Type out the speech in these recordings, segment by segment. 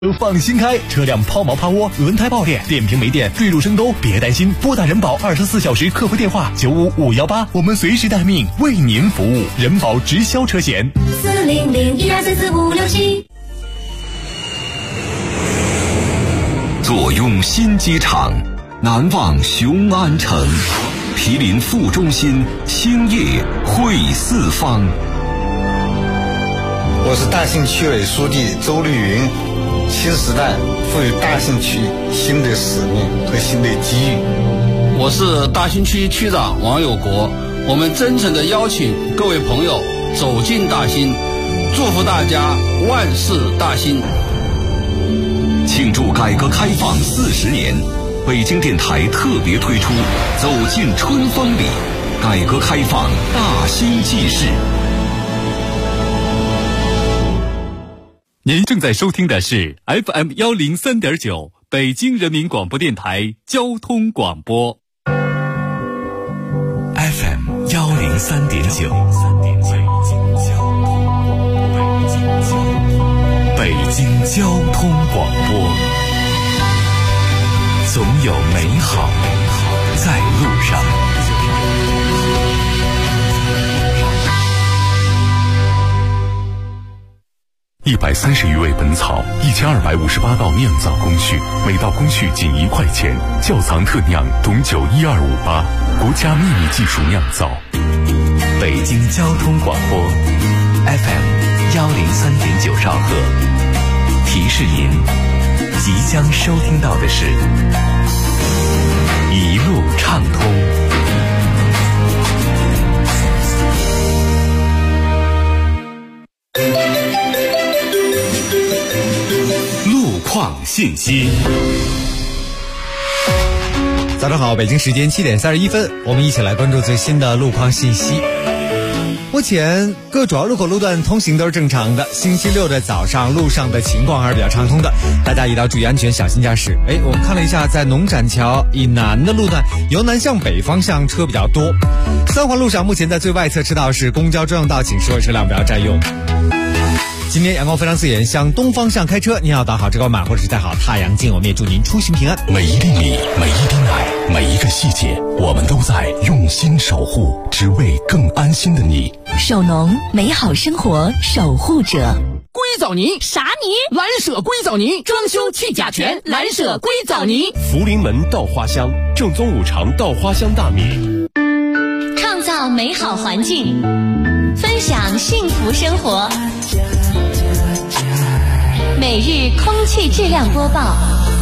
放心开，车辆抛锚趴窝、轮胎爆裂、电瓶没电、坠入深沟，别担心，拨打人保24小时客服电话95518，我们随时待命，为您服务。人保直销车险40012344567。 坐拥新机场，难忘雄安城，毗邻副中心，兴业汇四方。 我是大兴区委书记周绿云。新时代赋予大兴区新的使命和新的机遇。 我是大兴区区长王有国，我们真诚地邀请各位朋友走进大兴，祝福大家万事大兴。 庆祝改革开放40年，北京电台特别推出走进春风里，改革开放大兴纪事。 您正在收听的是 FM 103.9北京人民广播电台交通广播。 FM 103.9北京交通广播，总有美好在路上。130余味本草，1258道酿造工序，每道工序仅1块钱。窖藏特酿董酒1258，国家秘密技术酿造。北京交通广播 FM 103.9兆赫，提示您即将收听到的是一路畅通。况信息。 早上好，北京时间7点31分，我们一起来关注最新的路况信息。目前各主要路口路段通行都是正常的，星期六的早上路上的情况还是比较畅通的，大家一定要注意安全，小心驾驶。我们看了一下，在农展桥以南的路段，由南向北方向车比较多。三环路上目前在最外侧车道是公交专用道，请所有车辆不要占用。今天阳光非常刺眼，向东方向开车，您要打好遮光板或者是戴好太阳镜，我们也祝您出行平安。 每一粒米，每一滴奶，每一个细节，我们都在用心守护，只为更安心的你。 首农，美好生活守护者。 硅藻泥啥泥？ 蓝舍硅藻泥，装修去甲醛，蓝舍硅藻泥。 福临门稻花香，正宗五常稻花香大米。 创造美好环境，分享幸福生活。每日空气质量播报，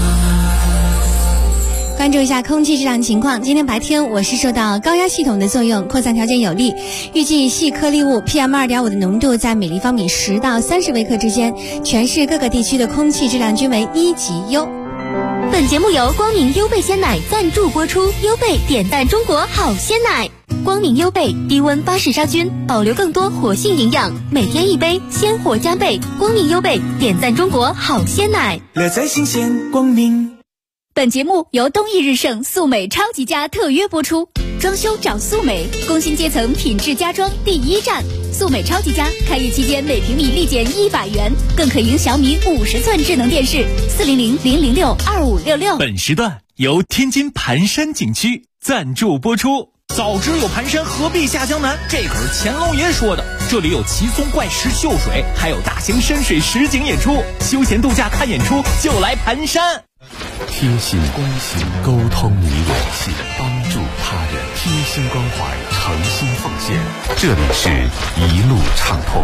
关注一下空气质量情况。今天白天我市受到高压系统的作用，扩散条件有利，预计细颗粒物 PM2.5 的浓度在每立方米10到30微克之间，全市各个地区的空气质量均为1级优。 本节目由光明优贝鲜奶赞助播出，优贝点赞中国好鲜奶。光明优贝低温巴氏杀菌，保留更多活性营养，每天一杯，鲜活加倍。光明优贝点赞中国好鲜奶， 乐在新鲜光明。 本节目由东益日盛素美超级家特约播出，装修找素美，工薪阶层品质家装第一站。素美超级家开业期间每平米立减100元，更可赢小米50寸智能电视。400-006-2566。 本时段由天津盘山景区赞助播出。早知有盘山，何必下江南？这可是乾隆爷说的。这里有奇松怪石秀水，还有大型山水实景演出，休闲度假看演出就来盘山。 贴心关心，沟通你我，帮助他人，贴心关怀，诚心奉献。这里是一路畅通。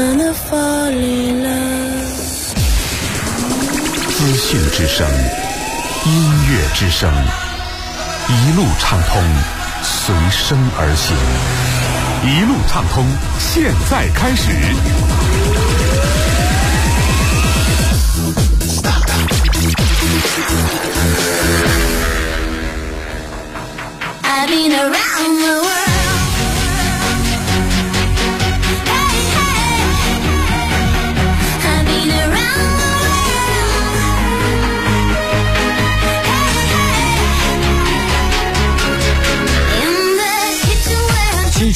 资讯之声，音乐之声，一路畅通，随声而行。一路畅通，现在开始。 I've been around the world.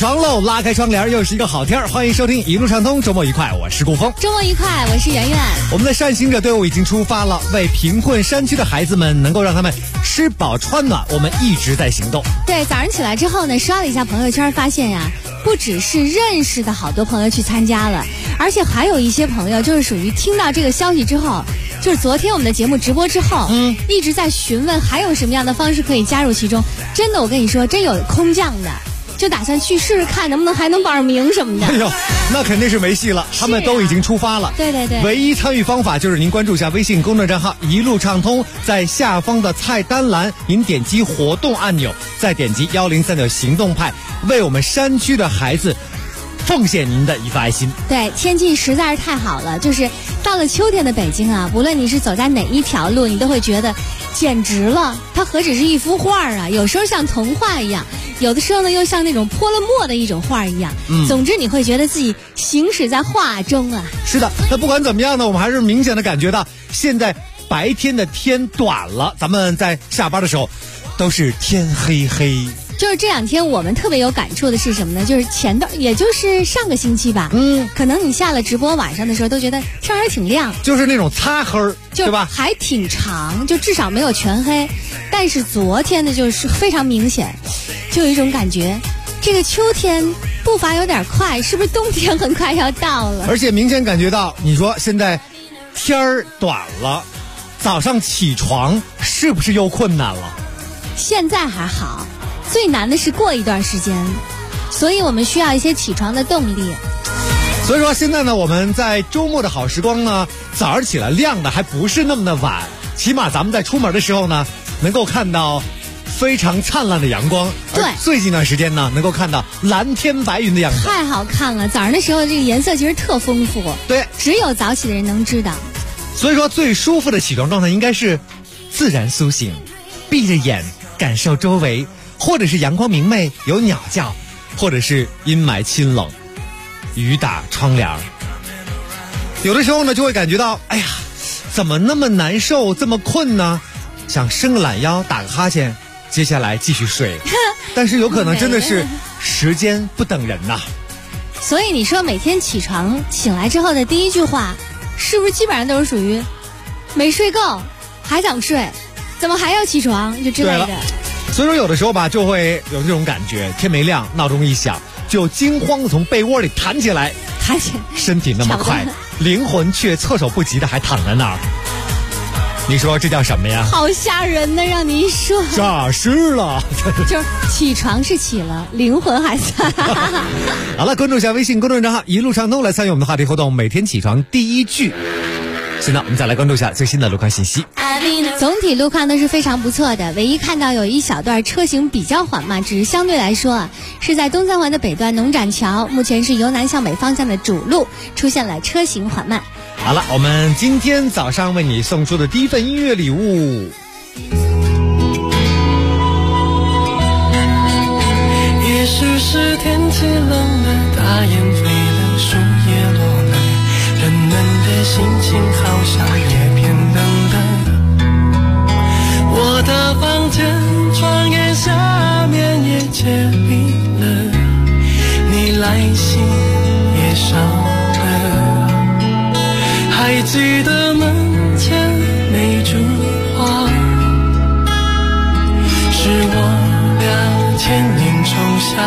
床喽，拉开窗帘，又是一个好天儿。欢迎收听一路畅通，周末愉快，我是顾峰。 周末愉快，我是圆圆。 我们的善行者队伍已经出发了，为贫困山区的孩子们能够让他们吃饱穿暖，我们一直在行动。 对，早上起来之后呢，刷了一下朋友圈，发现呀，不只是认识的好多朋友去参加了，而且还有一些朋友就是属于听到这个消息之后，就是昨天我们的节目直播之后，一直在询问还有什么样的方式可以加入其中。真的，我跟你说，真有空降的，就打算去试试看能不能还能报上名什么的。 哎呦，那肯定是没戏了，他们都已经出发了。 对对对， 唯一参与方法就是您关注一下微信公众账号一路畅通，在下方的菜单栏您点击活动按钮，再点击103.9行动派，为我们山区的孩子奉献您的一份爱心。 对，天气实在是太好了，就是到了秋天的北京啊，无论你是走在哪一条路，你都会觉得简直了，它何止是一幅画啊，有时候像童话一样，有的时候呢又像那种泼了墨的一种画一样。总之你会觉得自己行驶在画中啊。 是的，那不管怎么样呢，我们还是明显的感觉到现在白天的天短了，咱们在下班的时候都是天黑黑。 就是这两天我们特别有感触的是什么呢？就是也就是上个星期吧，可能你下了直播晚上的时候都觉得天还挺亮， 就是那种擦黑，对吧？ 还挺长，就至少没有全黑。但是昨天呢，就是非常明显，就有一种感觉，这个秋天步伐有点快，是不是冬天很快要到了？ 而且明显感觉到，你说现在天儿短了，早上起床是不是又困难了？ 现在还好。最难的是过一段时间，所以我们需要一些起床的动力。 所以说现在呢，我们在周末的好时光呢，早上起来亮的还不是那么的晚，起码咱们在出门的时候呢，能够看到非常灿烂的阳光。 对， 最近一段时间呢，能够看到蓝天白云的样子， 太好看了。早上的时候这个颜色其实特丰富， 对， 只有早起的人能知道。 所以说最舒服的起床状态应该是自然苏醒，闭着眼感受周围。或者是阳光明媚有鸟叫，或者是阴霾清冷雨打窗帘。有的时候呢就会感觉到，哎呀，怎么那么难受，这么困呢？想伸个懒腰打个哈欠，接下来继续睡。但是有可能真的是时间不等人呐。 所以你说每天起床醒来之后的第一句话，是不是基本上都是属于没睡够还想睡，怎么还要起床就之类的。 所以说有的时候吧，就会有这种感觉，天没亮，闹钟一响，就惊慌的从被窝里弹起来，身体那么快，灵魂却措手不及的还躺在那儿。你说这叫什么呀？ 好吓人呢，让你一说， 诈尸了。 就是起床是起了，灵魂还在。 好了，关注一下微信公众账号一路畅通，来参与我们的话题活动，每天起床第一句。现在我们再来关注一下最新的路况信息。 总体路况都是非常不错的，唯一看到有一小段车行比较缓慢，只是相对来说是在东三环的北段农展桥，目前是由南向北方向的主路出现了车行缓慢。 好了，我们今天早上为你送出的第一份音乐礼物， 也许是天气冷了，大雁飞了，树叶落了，人们的心情好像也变冷了。我的房间窗沿下面也结冰了，你来信也少了。还记得门前那株花，是我俩牵引种下。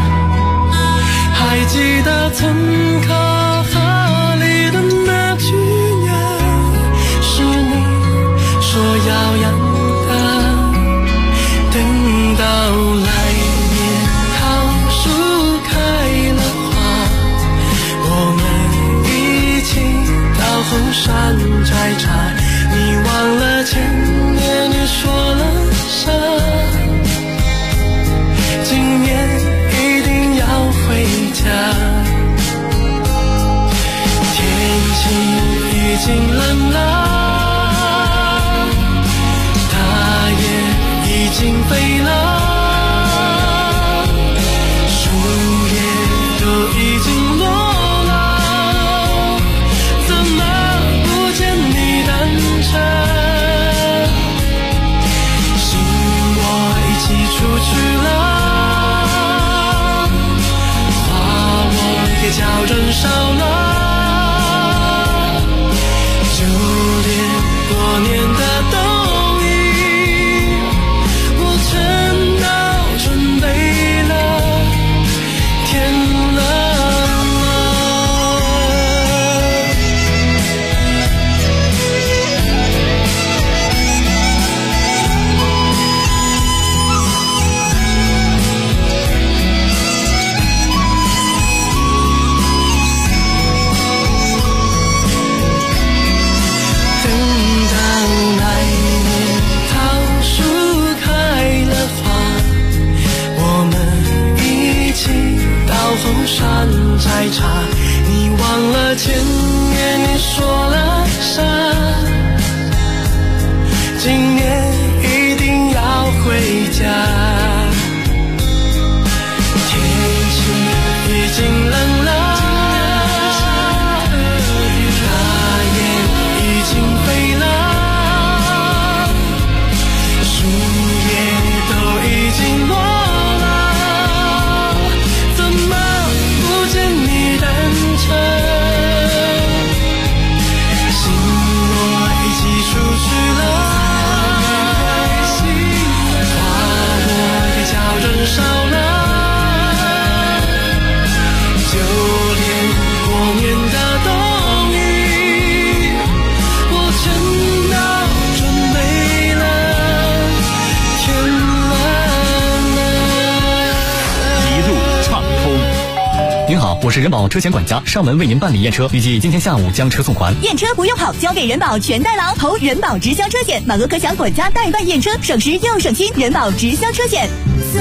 还记得村口河里的那句鸟， 家。天气已经冷了，大雁已经飞了，树叶都已经落了，怎么不见你单车？心我已寄出去了，花我的脚真少了，就连过年的冬雨我全都准备了，天蓝了。 一路畅通。 您好，我是人保车险管家，上门为您办理验车，预计今天下午将车送还。 验车不用跑，交给人保全代劳，投人保直销车险，满额可享管家代办验车，省时又省心。人保直销车险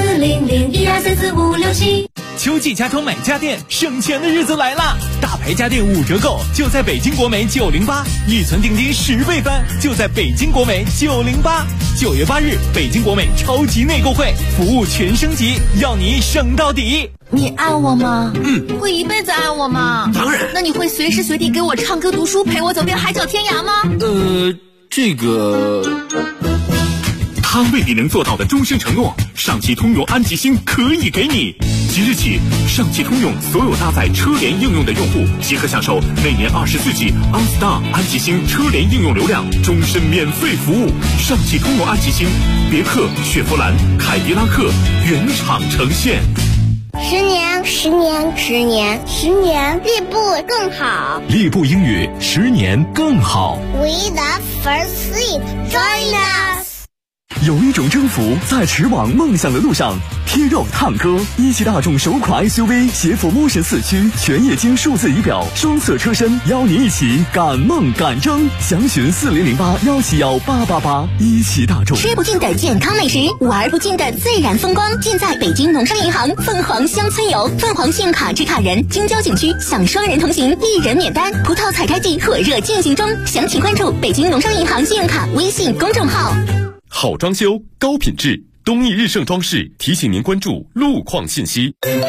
40012344567。 秋季家装买家电，省钱的日子来啦！大牌家电5折购，就在北京国美908，预存定金10倍翻，就在北京国美908。9月8日，北京国美超级内购会，服务全升级，要你省到底。 你爱我吗？会一辈子爱我吗？ 当然。 那你会随时随地给我唱歌读书，陪我走遍海角天涯吗？ 这个。 他为你能做到的终身承诺，上汽通用安吉星可以给你。即日起，上汽通用所有搭载车联应用的用户即可享受每年24G OnStar 安吉星车联应用流量，终身免费服务。上汽通用安吉星，别克、雪佛兰、凯迪拉克原厂呈现。 10年，10年，10年，10年，利布更好。 利布英语10年更好。 We the first sleep, join us。 有一种征服在驰往梦想的路上，贴肉探歌，一汽大众首款 SUV 携辅 Motion 4驱全液晶数字仪表，双色车身，邀您一起赶梦赶征。详询4008171888。一汽大众。 吃不尽的健康美食，玩不尽的自然风光，尽在北京农商银行凤凰乡村游。凤凰信用卡持卡人京郊景区享双人同行，1人免单。葡萄采摘季火热进行中，详情关注北京农商银行信用卡微信公众号。 好装修，高品质，东义日盛装饰提醒您关注路况信息。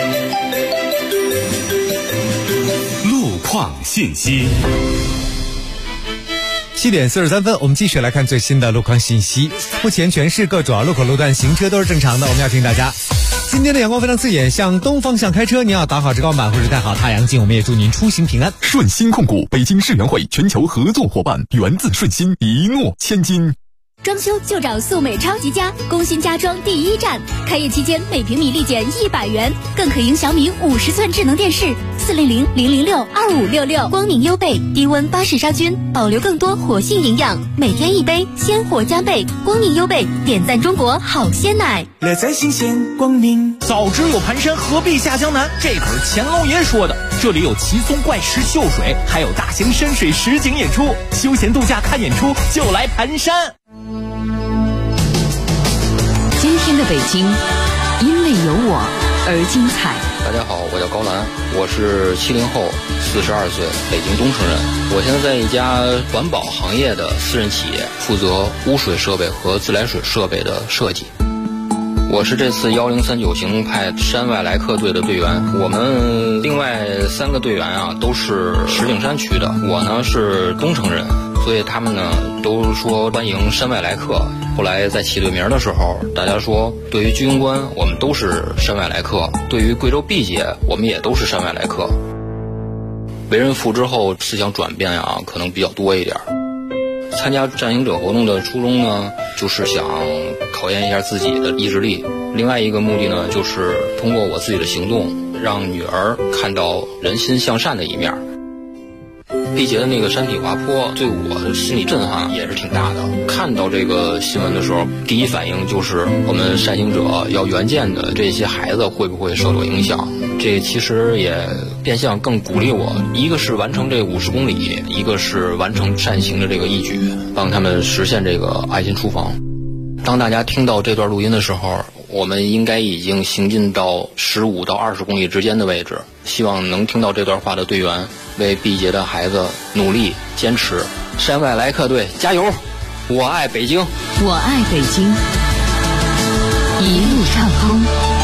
路况信息。 7点43分，我们继续来看最新的路况信息。目前全市各主要路口路段行车都是正常的，我们要提醒大家，今天的阳光非常刺眼，向东方向开车，您要打好遮光板或者戴好太阳镜。我们也祝您出行平安。 顺鑫控股，北京世园会全球合作伙伴，源自顺鑫，一诺千金。 装修就找素美超级家，工薪家装第一站。开业期间每平米立减100元，更可赢小米50寸智能电视。400-006-2566。光明优贝低温巴氏杀菌，保留更多活性营养，每天1杯，鲜活加倍。光明优贝点赞中国好鲜奶， 乐在新鲜光明。 早知有盘山，何必下江南？这可是乾隆爷说的。这里有奇松怪石秀水，还有大型深水实景演出。休闲度假看演出就来盘山。 今天的北京，因为有我而精彩。 大家好，我叫高兰，我是70后，42岁，北京东城人。我现在在一家环保行业的私人企业，负责污水设备和自来水设备的设计。我是这次1039行动派山外来客队的队员，我们另外3个队员啊都是石景山区的，我呢是东城人，所以他们呢都说欢迎山外来客。后来在起队名的时候，大家说对于居庸关我们都是山外来客，对于贵州毕节我们也都是山外来客。为人父之后，思想转变啊可能比较多一点。参加战行者活动的初衷呢，就是想考验一下自己的意志力。另外一个目的呢，就是通过我自己的行动，让女儿看到人心向善的一面。毕节的那个山体滑坡对我的心理震撼也是挺大的。看到这个新闻的时候，第一反应就是我们善行者要援建的这些孩子会不会受到影响。这其实也变相更鼓励我，一个是完成这50公里，一个是完成善行的这个义举，帮他们实现这个爱心厨房。当大家听到这段录音的时候，我们应该已经行进到15到20公里之间的位置。希望能听到这段话的队员为毕节的孩子努力坚持。山外来客队加油！我爱北京， 我爱北京。 一路畅通。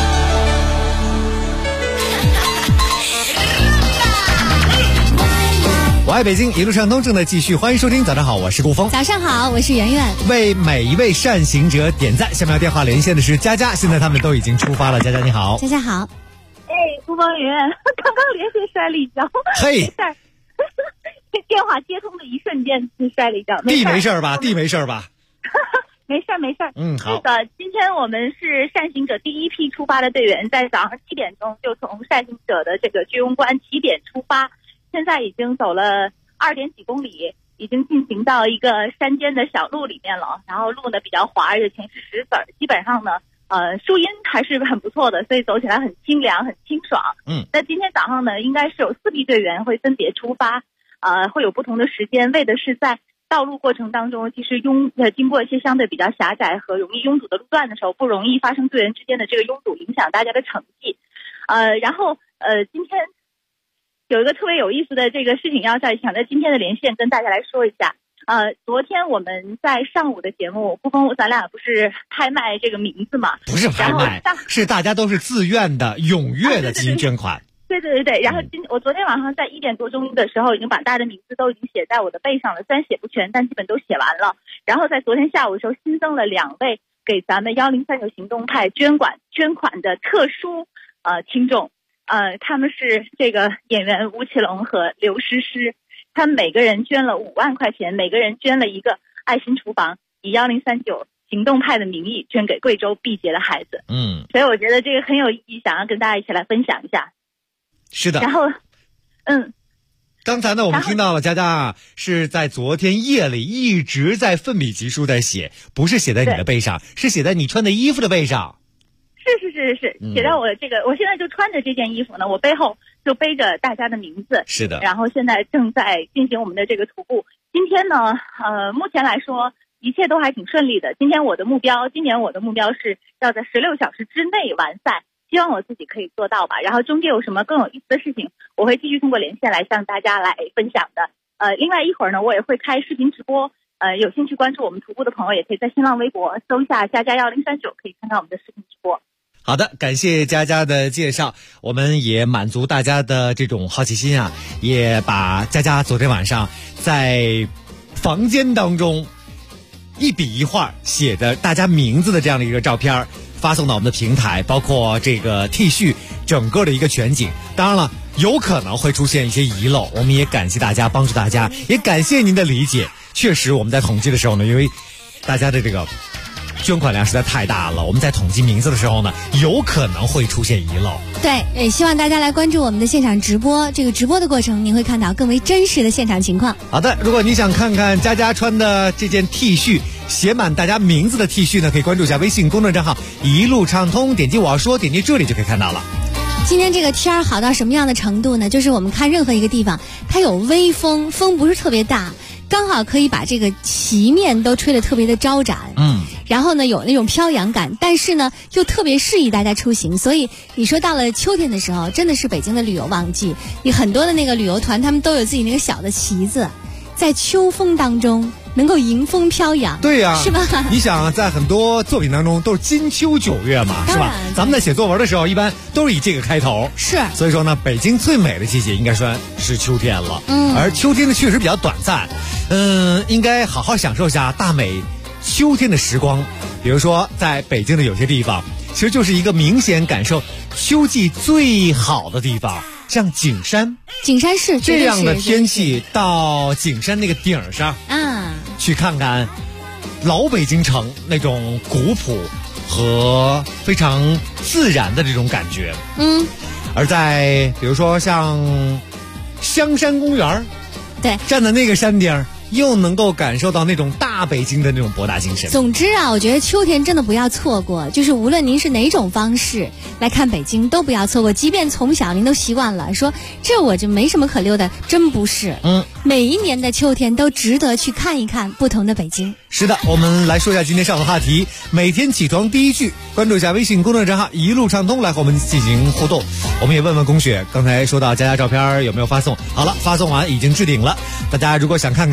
我爱北京，一路畅通正在继续，欢迎收听。早上好，我是顾峰。 早上好，我是圆圆。 为每一位善行者点赞。下面要电话连线的是佳佳，现在他们都已经出发了。佳佳你好。 佳佳好。 顾峰圆圆，刚刚连线摔了一跤， 嘿， 没事儿。电话接通的一瞬间就摔了一跤， 地没事吧？地没事吧？ 没事。 好。 是的，今天我们是善行者第一批出发的队员，在早上7点钟就从善行者的这个居庸关起点出发，现在已经走了2点几公里，已经进行到一个山间的小路里面了。然后路呢比较滑，而且全是石子儿，基本上呢，树荫还是很不错的，所以走起来很清凉，很清爽。那今天早上呢，应该是有4批队员会分别出发，会有不同的时间，为的是在道路过程当中，其实经过一些相对比较狭窄和容易拥堵的路段的时候，不容易发生队员之间的这个拥堵，影响大家的成绩。然后今天有一个特别有意思的这个事情，想在今天的连线跟大家来说一下。昨天我们在上午的节目，顾峰咱俩不是拍卖这个名字嘛？ 不是拍卖，是大家都是自愿的、踊跃的进行捐款。 对。然后我昨天晚上在1点多钟的时候，已经把大家的名字都已经写在我的背上了，虽然写不全，但基本都写完了。然后在昨天下午的时候，新增了2位给咱们1039行动派捐款的特殊听众。他们是这个演员吴奇隆和刘诗诗，他们每个人捐了5万块钱，每个人捐了一个爱心厨房，以1039行动派的名义捐给贵州毕节的孩子。所以我觉得这个很有意义，想要跟大家一起来分享一下。 是的。 然后刚才呢我们听到了佳佳是在昨天夜里一直在奋笔疾书在写，不是写在你的背上，是写在你穿的衣服的背上。 是写在我这个，我现在就穿着这件衣服呢，我背后就背着大家的名字。 是的。 然后现在正在进行我们的这个徒步。今天呢，目前来说一切都还挺顺利的。今年我的目标是要在16小时之内完赛，希望我自己可以做到吧。然后中间有什么更有意思的事情，我会继续通过连线来向大家来分享的。另外一会儿呢，我也会开视频直播。有兴趣关注我们徒步的朋友，也可以在新浪微博搜一下佳佳1039，可以看到我们的视频直播。 好的，感谢佳佳的介绍，我们也满足大家的这种好奇心啊，也把佳佳昨天晚上在房间当中一笔一画写的大家名字的这样的一个照片发送到我们的平台，包括这个 T 恤整个的一个全景。当然了，有可能会出现一些遗漏，我们也感谢大家，帮助大家，也感谢您的理解。确实我们在统计的时候呢，因为大家的这个捐款量实在太大了，我们在统计名字的时候呢，有可能会出现遗漏。 对，希望大家来关注我们的现场直播，这个直播的过程您会看到更为真实的现场情况。 好的，如果你想看看佳佳穿的这件 T 恤，写满大家名字的 T 恤呢，可以关注一下微信公众账号一路畅通，点击我要说，点击这里就可以看到了。 今天这个天儿好到什么样的程度呢？就是我们看任何一个地方，它有微风，风不是特别大，刚好可以把这个旗面都吹得特别的招展。然后呢有那种飘扬感，但是呢又特别适宜大家出行。所以你说到了秋天的时候，真的是北京的旅游旺季，你很多的那个旅游团他们都有自己那个小的旗子，在秋风当中能够迎风飘扬。 对呀， 是吧？ 你想在很多作品当中都是金秋9月嘛，是吧？咱们在写作文的时候一般都是以这个开头。 是。 所以说呢，北京最美的季节应该说是秋天了。而秋天呢确实比较短暂，应该好好享受一下大美秋天的时光。比如说在北京的有些地方其实就是一个明显感受秋季最好的地方，像景山市这样的天气，到景山那个顶上去看看老北京城那种古朴和非常自然的这种感觉。而在比如说像香山公园， 对， 站在那个山顶又能够感受到那种大北京的那种博大精深。 总之啊，我觉得秋天真的不要错过，就是无论您是哪种方式来看北京都不要错过。即便从小您都习惯了说这我就没什么可溜的，真不是。每一年的秋天都值得去看一看不同的北京。 是的，我们来说一下今天上的话题，每天起床第一句，关注一下微信公众账号一路畅通，来和我们进行互动。我们也问问龚雪，刚才说到佳佳照片有没有发送，好了，发送完已经置顶了。大家如果想看看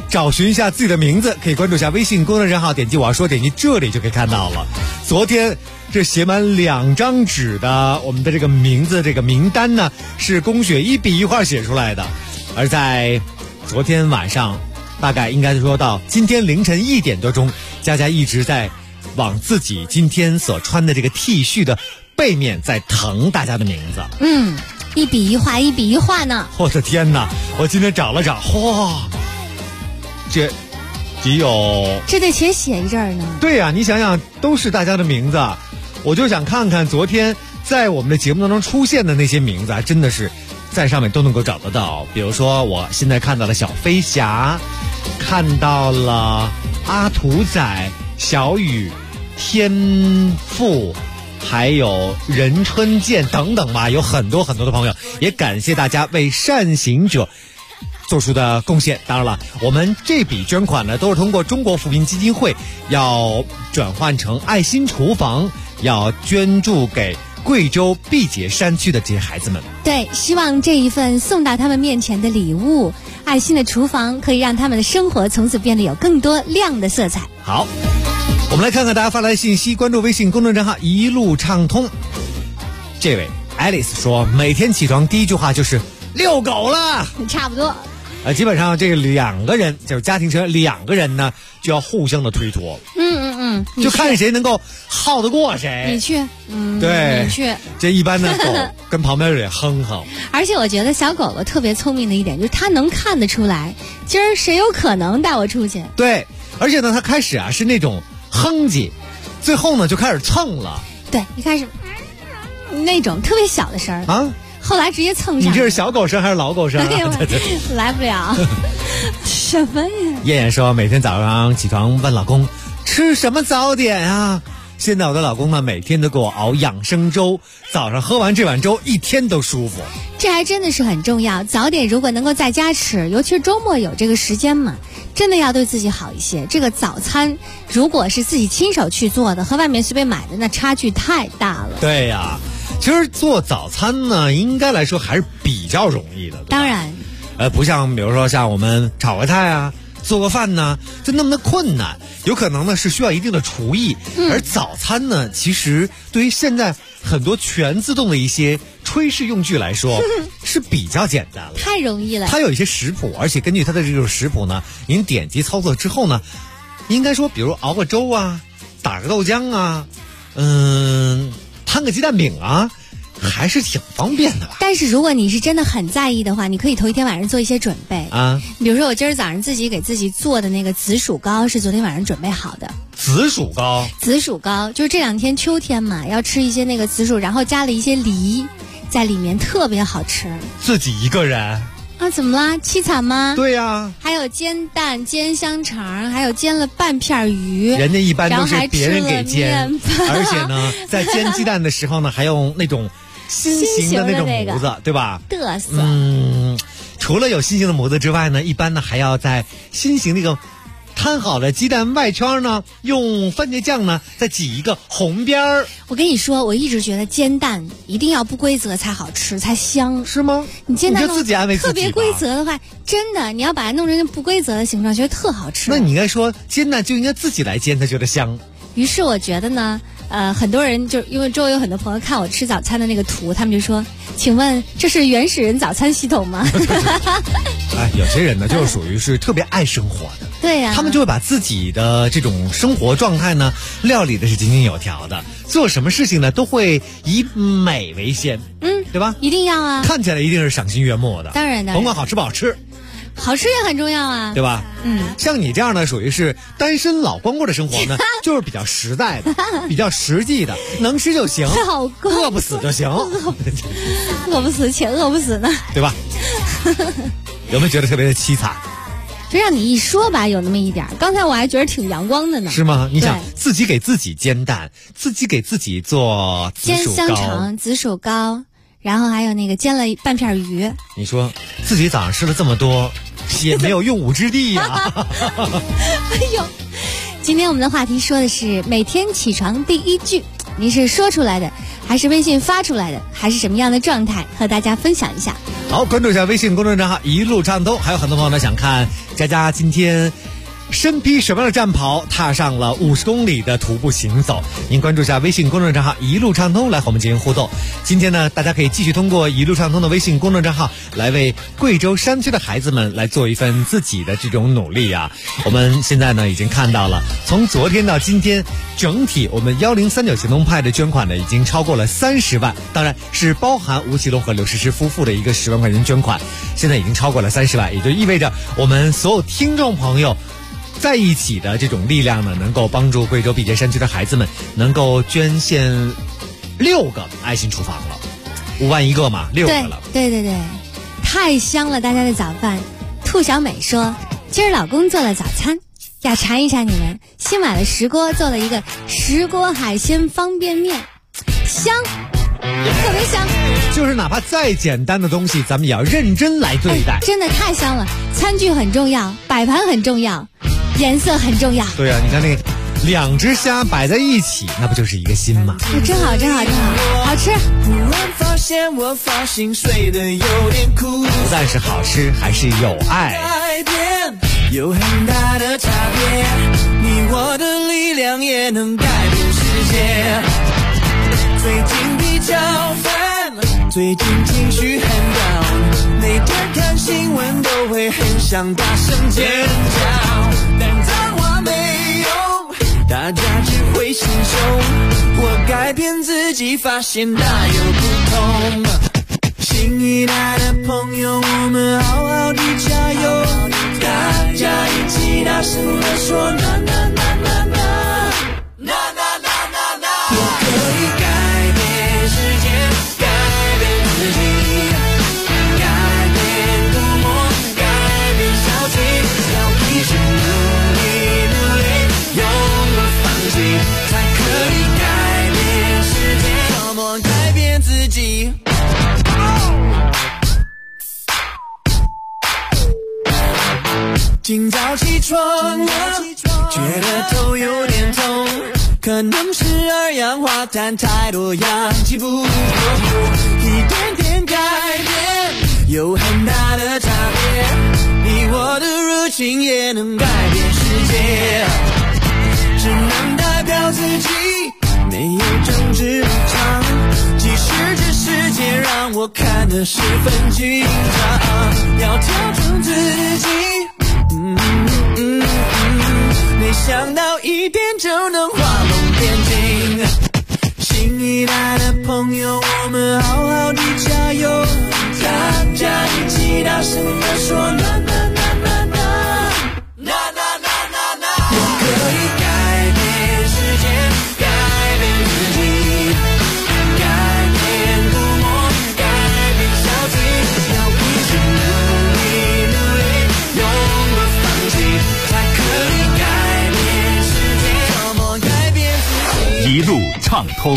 找寻一下自己的名字，可以关注一下微信公众账号，点击我要说，点击这里就可以看到了。昨天这写满2张纸的我们的这个名字这个名单呢，是龚雪1笔1画写出来的。而在昨天晚上，大概应该说到今天凌晨1点多钟，佳佳一直在往自己今天所穿的这个 T 恤的背面在誊大家的名字。 1笔1画，1笔1画呢。 我的天哪！我今天找了找，哇，这得有， 这得且写一阵儿呢。 对呀，你想想，都是大家的名字，我就想看看昨天在我们的节目当中出现的那些名字，真的是在上面都能够找得到。比如说，我现在看到了小飞侠，看到了阿土仔、小雨、天赋，还有任春健等等吧，有很多很多的朋友，也感谢大家为善行者做出的贡献。当然了，我们这笔捐款呢，都是通过中国扶贫基金会要转换成爱心厨房，要捐助给贵州毕节山区的这些孩子们。 对，希望这一份送到他们面前的礼物，爱心的厨房，可以让他们的生活从此变得有更多亮的色彩。 好，我们来看看大家发来的信息，关注微信公众账号一路畅通。这位 Alice 说，每天起床第一句话就是遛狗了。 差不多。 基本上这2个人就是家庭成员2个人呢，就要互相的推脱。就看谁能够耗得过谁。 你去， 对， 你去。 这一般的狗跟旁边人哼哼。 而且我觉得小狗狗特别聪明的一点，就是它能看得出来，今儿谁有可能带我出去。 对，而且呢，它开始是那种哼唧，最后呢就开始蹭了。 对，一开始那种特别小的声儿啊。 后来直接蹭上。 你这是小狗声还是老狗声啊？ 来不了。什么呀？ 燕燕说，每天早上起床问老公吃什么早点啊？现在我的老公呢，每天都给我熬养生粥，早上喝完这碗粥，一天都舒服。 这还真的是很重要。早点如果能够在家吃，尤其是周末有这个时间嘛，真的要对自己好一些。这个早餐如果是自己亲手去做的，和外面随便买的，那差距太大了。 对呀。其实做早餐呢，应该来说还是比较容易的。 当然， 不像比如说像我们炒个菜啊，做个饭呢，就那么的困难。有可能呢是需要一定的厨艺，而早餐呢，其实对于现在很多全自动的一些炊事用具来说，是比较简单了， 太容易了。 它有一些食谱，而且根据它的这种食谱呢，您点击操作之后呢，应该说，比如熬个粥啊，打个豆浆啊，摊个鸡蛋饼啊，还是挺方便的吧。 但是如果你是真的很在意的话，你可以头一天晚上做一些准备啊。 比如说我今儿早上自己给自己做的那个紫薯糕是昨天晚上准备好的。 紫薯糕就是这2天秋天嘛，要吃一些那个紫薯，然后加了一些梨在里面，特别好吃。 自己一个人啊？怎么啦？凄惨吗？ 对呀。 还有煎蛋、煎香肠，还有煎了半片鱼。 人家一般都是别人给煎，而且呢，在煎鸡蛋的时候呢，还用那种心形的那种模子，对吧？ 嘚瑟。 除了有心形的模子之外呢，一般呢还要在心形那个摊好的鸡蛋外圈呢，用番茄酱呢再挤一个红边儿。 我跟你说，我一直觉得煎蛋一定要不规则才好吃才香， 是吗？ 你煎蛋你就自己安慰自己吧。 特别规则的话，真的你要把它弄成不规则的形状，觉得特好吃。 那你应该说煎蛋就应该自己来煎才觉得香。 于是我觉得呢，很多人就因为周围有很多朋友看我吃早餐的那个图，他们就说：“请问这是原始人早餐系统吗？” 有些人呢就是属于是特别爱生活的， 对呀， 他们就会把自己的这种生活状态呢料理的是井井有条的，做什么事情呢都会以美为先，对吧？ 一定要啊， 看起来一定是赏心悦目的， 当然的， 甭管好吃不好吃。 好吃也很重要啊， 对吧？像你这样的属于是单身老光棍的生活呢，就是比较实在的，比较实际的，能吃就行，饿不死就行， 饿不死且饿不死呢， 对吧？有没有觉得特别的凄惨？ 这让你一说吧，有那么一点。刚才我还觉得挺阳光的呢。 是吗？你想自己给自己煎蛋，自己给自己做紫薯糕、 煎香肠、紫薯糕。然后还有那个煎了半片鱼， 你说自己早上吃了这么多，也没有用武之地呀。 哎呦，今天我们的话题说的是每天起床第一句，您是说出来的，还还是微信发出来的，还是什么样的状态，和大家分享一下。 好，关注一下微信公众账号一路畅通。还有很多朋友呢想看佳佳今天身披什么样的战袍，踏上了50公里的徒步行走。您关注一下微信公众账号一路畅通，来和我们进行互动。今天呢，大家可以继续通过一路畅通的微信公众账号来为贵州山区的孩子们来做一份自己的这种努力啊。我们现在呢已经看到了，从昨天到今天，整体我们1039行动派的捐款呢已经超过了30万，当然是包含吴奇隆和刘诗诗夫妇的一个10万块钱捐款，现在已经超过了30万，也就意味着我们所有听众朋友在一起的这种力量呢，能够帮助贵州毕节山区的孩子们能够捐献6个爱心厨房了，5万1个嘛，6个了。 对，太香了，大家的早饭。兔小美说，今儿老公做了早餐，要馋一馋你们，新买了10锅，做了一个10锅海鲜方便面，香，特别香。 就是哪怕再简单的东西，咱们也要认真来对待。 真的太香了，餐具很重要，摆盘很重要，颜色很重要。 对啊，你看那2只虾摆在一起，那不就是一个心吗？ 真好，好吃。 突然发现我发型睡得有点酷， 不但是好吃，还是有爱。 改变有很大的差别，你我的力量也能改变世界。最近比较烦，最近情绪很down，每天看新闻都会很想大声尖叫，但脏话没用，大家只会心胸。我改变自己，发现大有不同。新一代的朋友，我们好好的加油，大家一起大声地说那那那那那那那那那那，我可以改变世界，改变自己，改变孤默，改变消极，要一直努力，永不放弃，才可以改变世界，怎么改变自己。今早起床了，觉得头有点痛，可能是2氧化碳太多，氧气不够，一点点改变有很大的差别，你我的热情也能改变世界，只能代表自己，没有政治立场，即使这世界让我看得十分紧张，要调整自己。没想到1点就能画龙点睛，新一代的朋友，我们好好的加油，大家一起大声地说那那那那那那那那那那，我可以改变世界，改变自己，改变孤默，改变消极，要一直努力，永不放弃，才可以改变世界，怎么改变自己。 一路畅通。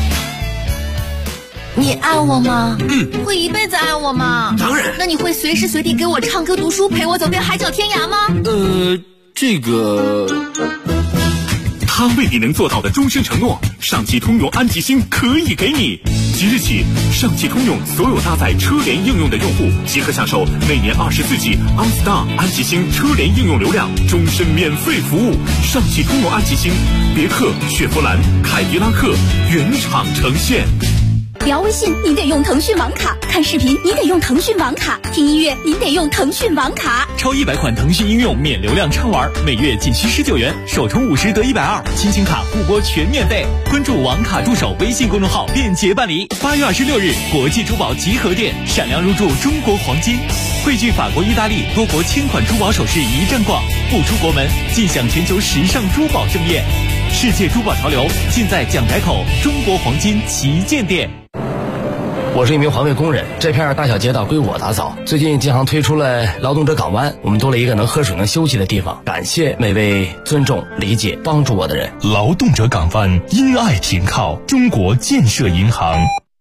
你爱我吗？会一辈子爱我吗？ 当然。 那你会随时随地给我唱歌读书，陪我走遍海角天涯吗？ 这个他为你能做到的终身承诺，上汽通用安吉星可以给你。即日起，上汽通用所有搭载车联应用的用户即可享受每年24季 OnStar 安吉星车联应用流量终身免费服务。上汽通用安吉星，别克、雪佛兰、凯迪拉克原厂呈现。 聊微信你得用腾讯网卡，看视频你得用腾讯网卡，听音乐你得用腾讯网卡。 超100款腾讯应用免流量畅玩，每月仅需19元，首充50得120，亲情卡互拨全免费。关注网卡助手微信公众号便捷办理。8月26日，国际珠宝集合店闪亮入驻中国黄金，汇聚法国、意大利多国千款珠宝首饰一站逛，不出国门尽享全球时尚珠宝盛宴。世界珠宝潮流尽在蒋台口中国黄金旗舰店。 我是一名环卫工人，这片大小街道归我打扫。最近建行推出了劳动者港湾，我们多了一个能喝水能休息的地方。感谢每位尊重、理解、帮助我的人。 劳动者港湾，因爱停靠，中国建设银行。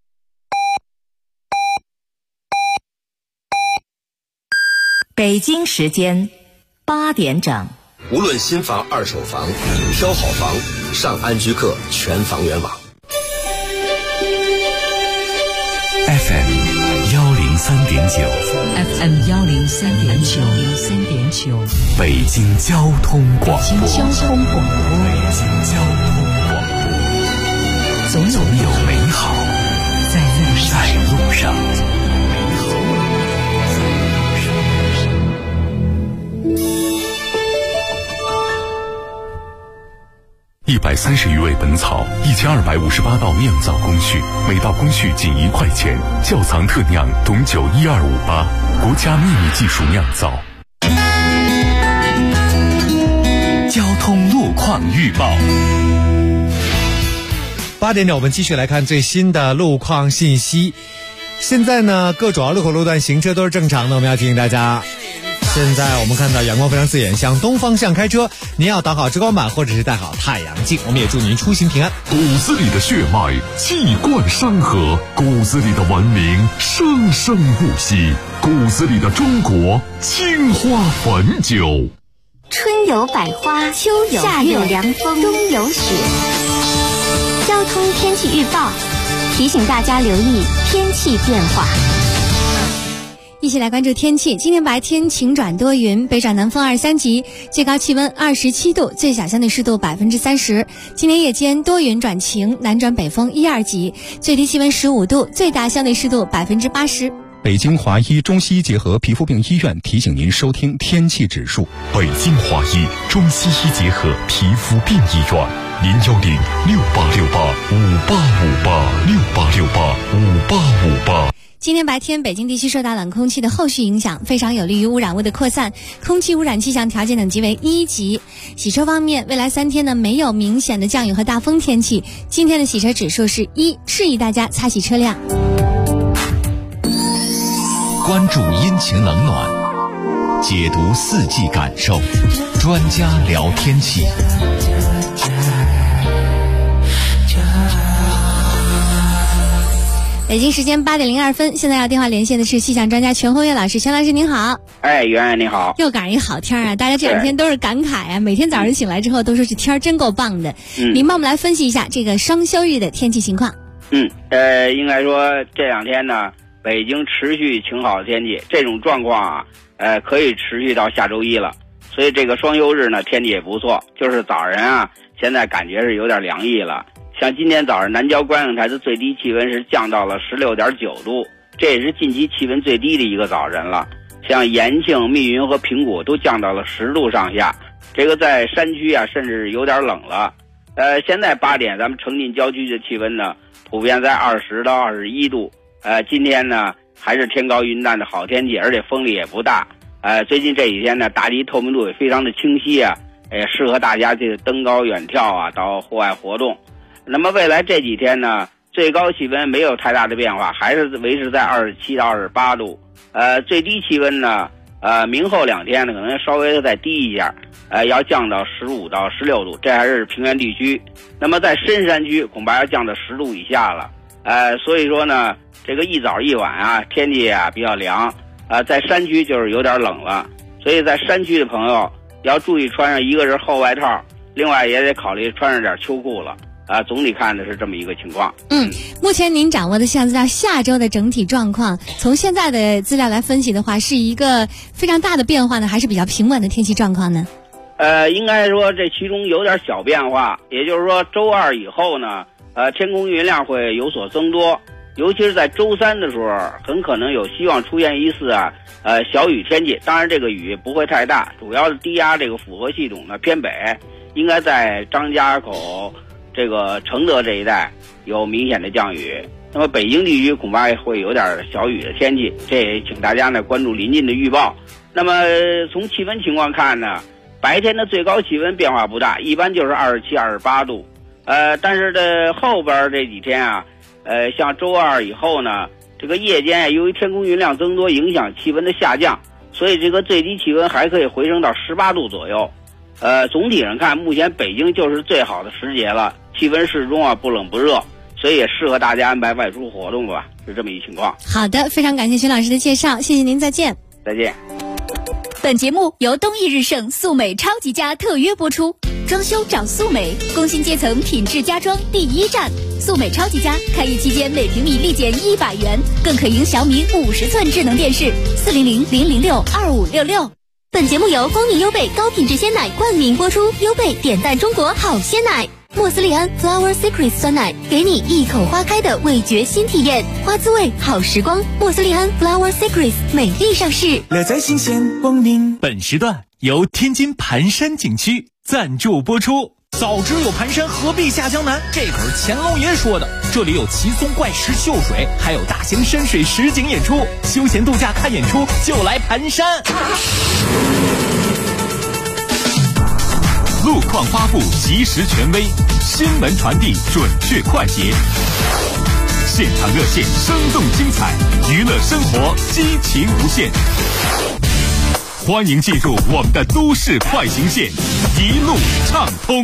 北京时间8点整。 无论新房、二手房，挑好房，上安居客全房源网。 FM 103.9， 北京交通广播，总有美好在路上。130余味本草，1258道酿造工序，每道工序仅1块钱。窖藏特酿董酒12588，国家秘密技术酿造。 交通路况预报。 8点整，我们继续来看最新的路况信息。现在呢，各主要路口路段行车都是正常的，我们要提醒大家。现在我们看到阳光非常刺眼，向东方向开车，您要挡好遮光板或者是戴好太阳镜。我们也祝您出行平安。 骨子里的血脉气贯山河，骨子里的文明生生不息，骨子里的中国青花汾酒。 春有百花，秋有夏有凉风，冬有雪。交通天气预报提醒大家留意天气变化。 一起来关注天气。今天白天晴转多云，北转南风2、3级，最高气温27度，最小相对湿度30%。今天夜间多云转晴，南转北风1、2级，最低气温15度，最大相对湿度80%。 北京华医中西医结合皮肤病医院提醒您收听天气指数。 北京华医中西医结合皮肤病医院，010686858586868 今天白天，北京地区受到冷空气的后续影响，非常有利于污染物的扩散，空气污染气象条件等级为1级。洗车方面，未来3天呢没有明显的降雨和大风天气，今天的洗车指数是1，适宜大家擦洗车辆。 关注阴晴冷暖，解读四季感受，专家聊天气。 北京时间8点02分，现在要电话连线的是气象专家全红月老师。全老师您好。 哎，圆圆你好。 又赶上一好天啊，大家这两天都是感慨啊，每天早上醒来之后都说这天真够棒的。您帮我们来分析一下这个双休日的天气情况。 应该说这两天呢，北京持续晴好的天气，这种状况啊，可以持续到下周一了。所以这个双休日呢，天气也不错，就是早晨啊，现在感觉是有点凉意了。像今天早上南郊观景台的最低气温是降到了16.9度，这也是近期气温最低的一个早晨了。像延庆、密云和平谷都降到了10度上下，这个在山区啊甚至有点冷了。现在8点，咱们城进郊区的气温呢普遍在20到21度。今天呢还是天高云淡的好天气，而且风力也不大。最近这几天呢，大地透明度也非常的清晰啊，也适合大家这个登高远眺啊，到户外活动。那么未来这几天呢，最高气温没有太大的变化，还是维持在27到28度。最低气温呢，明后2天呢可能稍微再低一下，要降到15到16度，这还是平原地区。那么在深山区恐怕要降到10度以下了。所以说呢，这个一早一晚啊，天气啊比较凉，在山区就是有点冷了，所以在山区的朋友要注意穿上一个是厚外套，另外也得考虑穿上点秋裤了。总体看的是这么一个情况。 目前您掌握的像下周的整体状况，从现在的资料来分析的话，是一个非常大的变化呢，还是比较平稳的天气状况呢？ 应该说这其中有点小变化，也就是说周2以后呢，天空云量会有所增多，尤其是在周3的时候，很可能有希望出现一次小雨天气。当然这个雨不会太大，主要的低压这个复合系统呢偏北，应该在张家口这个承德这一带有明显的降雨。那么北京地区恐怕会有点小雨的天气，这也请大家呢关注临近的预报。那么从气温情况看呢，白天的最高气温变化不大，一般就是27、28度。但是这后边这几天啊，像周2以后呢，这个夜间由于天空云量增多影响气温的下降，所以这个最低气温还可以回升到18度左右。总体上看，目前北京就是最好的时节了，气温适中啊，不冷不热，所以也适合大家安排外出活动吧，是这么一情况。 好的，非常感谢徐老师的介绍，谢谢您，再见。 再见。 本节目由东益日盛素美超级家特约播出。 装修找素美，工薪阶层品质家装第一站。素美超级家开业期间每平米立减100元，更可赢小米50寸智能电视。400-006-2566。本节目由光明优贝高品质鲜奶冠名播出，优贝点赞中国好鲜奶。莫斯利安 Flower Secrets 酸奶，给你一口花开的味觉新体验，花滋味好时光。莫斯利安 Flower Secrets 美丽上市， 乐在新鲜光临。 本时段由天津盘山景区赞助播出。早知有盘山，何必下江南？这可是乾隆爷说的。这里有奇松怪石秀水，还有大型深水实景演出。休闲度假看演出就来盘山。 路况发布及时权威，新闻传递准确快捷，现场热线生动精彩，娱乐生活激情无限。欢迎进入我们的都市快行线，一路畅通。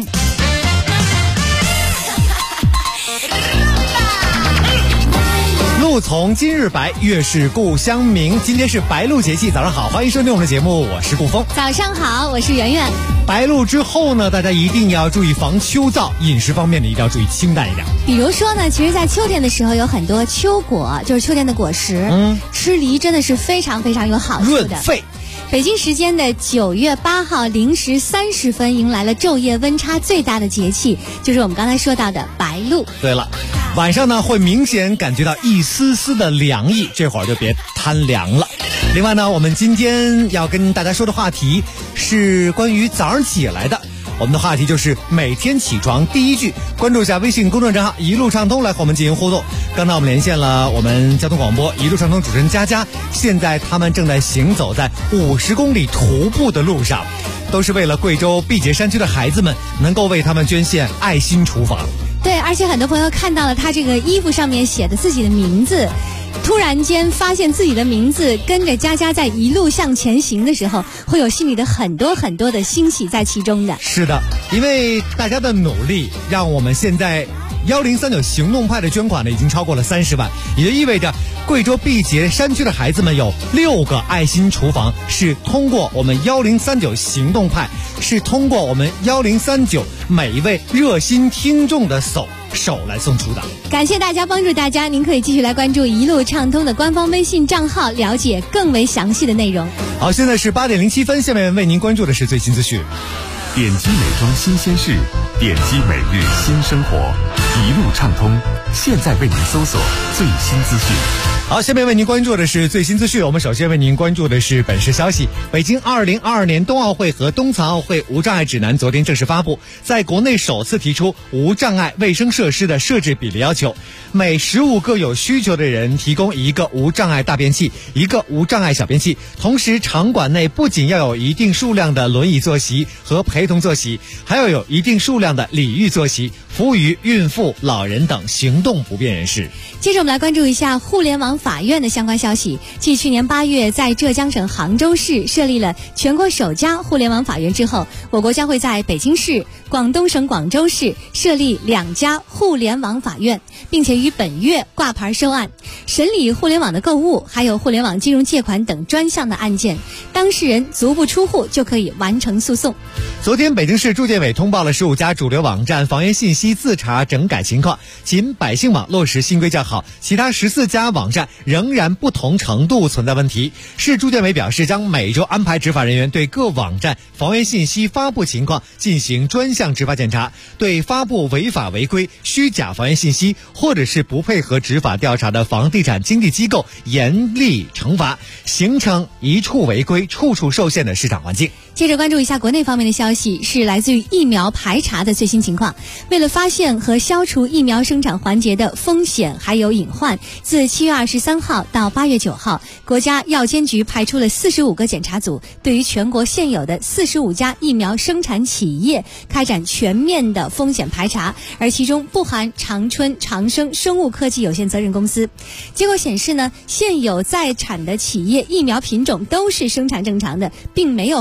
路从今日白，月是故乡明。今天是白露节气，早上好，欢迎收听我们的节目，我是顾峰。 早上好，我是圆圆。 白露之后呢，大家一定要注意防秋燥，饮食方面呢一定要注意清淡一点。 比如说呢，其实在秋天的时候有很多秋果，就是秋天的果实，吃梨真的是非常非常有好处的， 润肺。 北京时间的9月8号0时30分，迎来了昼夜温差最大的节气，就是我们刚才说到的白露。 对了，晚上呢会明显感觉到一丝丝的凉意，这会儿就别贪凉了。另外呢，我们今天要跟大家说的话题是关于早上起来的。我们的话题就是每天起床第一句，关注一下微信公众账号一路畅通来和我们进行互动。刚才我们连线了我们交通广播一路畅通主持人佳佳，现在他们正在行走在50公里徒步的路上，都是为了贵州毕节山区的孩子们能够为他们捐献爱心厨房。 对，而且很多朋友看到了他这个衣服上面写的自己的名字，突然间发现自己的名字跟着佳佳在一路向前行的时候，会有心里的很多很多的欣喜在其中的。 是的，因为大家的努力，让我们现在1039行动派的捐款呢已经超过了30万，也就意味着贵州毕节山区的孩子们有6个爱心厨房是通过我们1039行动派，是通过我们1039每一位热心听众的手来送出的。 感谢大家帮助大家，您可以继续来关注一路畅通的官方微信账号，了解更为详细的内容。 好，现在是8点07分，下面为您关注的是最新资讯。 点击美妆新鲜事，点击每日新生活，一路畅通，现在为您搜索最新资讯。 好，下面为您关注的是最新资讯。我们首先为您关注的是本市消息。北京2022年冬奥会和冬残奥会无障碍指南昨天正式发布，在国内首次提出无障碍卫生设施的设置比例要求，每15个有需求的人提供1个无障碍大便器，1个无障碍小便器。同时，场馆内不仅要有一定数量的轮椅坐席和陪同坐席，还要有一定数量的礼遇坐席，服务于孕妇、老人等行动不便人士。 接着我们来关注一下互联网法院的相关消息。继去年8月在浙江省杭州市设立了全国首家互联网法院之后，我国将会在北京市、广东省广州市设立2家互联网法院，并且于本月挂牌收案，审理互联网的购物还有互联网金融借款等专项的案件，当事人足不出户就可以完成诉讼。 昨天北京市住建委通报了15家主流网站房源信息自查整改情况，仅百姓网落实新规较好，其他14家网站仍然不同程度存在问题。市住建委表示，将每周安排执法人员对各网站房源信息发布情况进行专项执法检查，对发布违法违规、虚假房源信息或者是不配合执法调查的房地产经纪机构严厉惩罚，形成一处违规处处受限的市场环境。 接着关注一下国内方面的消息，是来自于疫苗排查的最新情况。为了发现和消除疫苗生产环节的风险还有隐患，自7月23号到8月9号，国家药监局派出了45个检查组，对于全国现有的45家疫苗生产企业开展全面的风险排查，而其中不含长春长生生物科技有限责任公司。结果显示呢，现有在产的企业疫苗品种都是生产正常的，并没有发现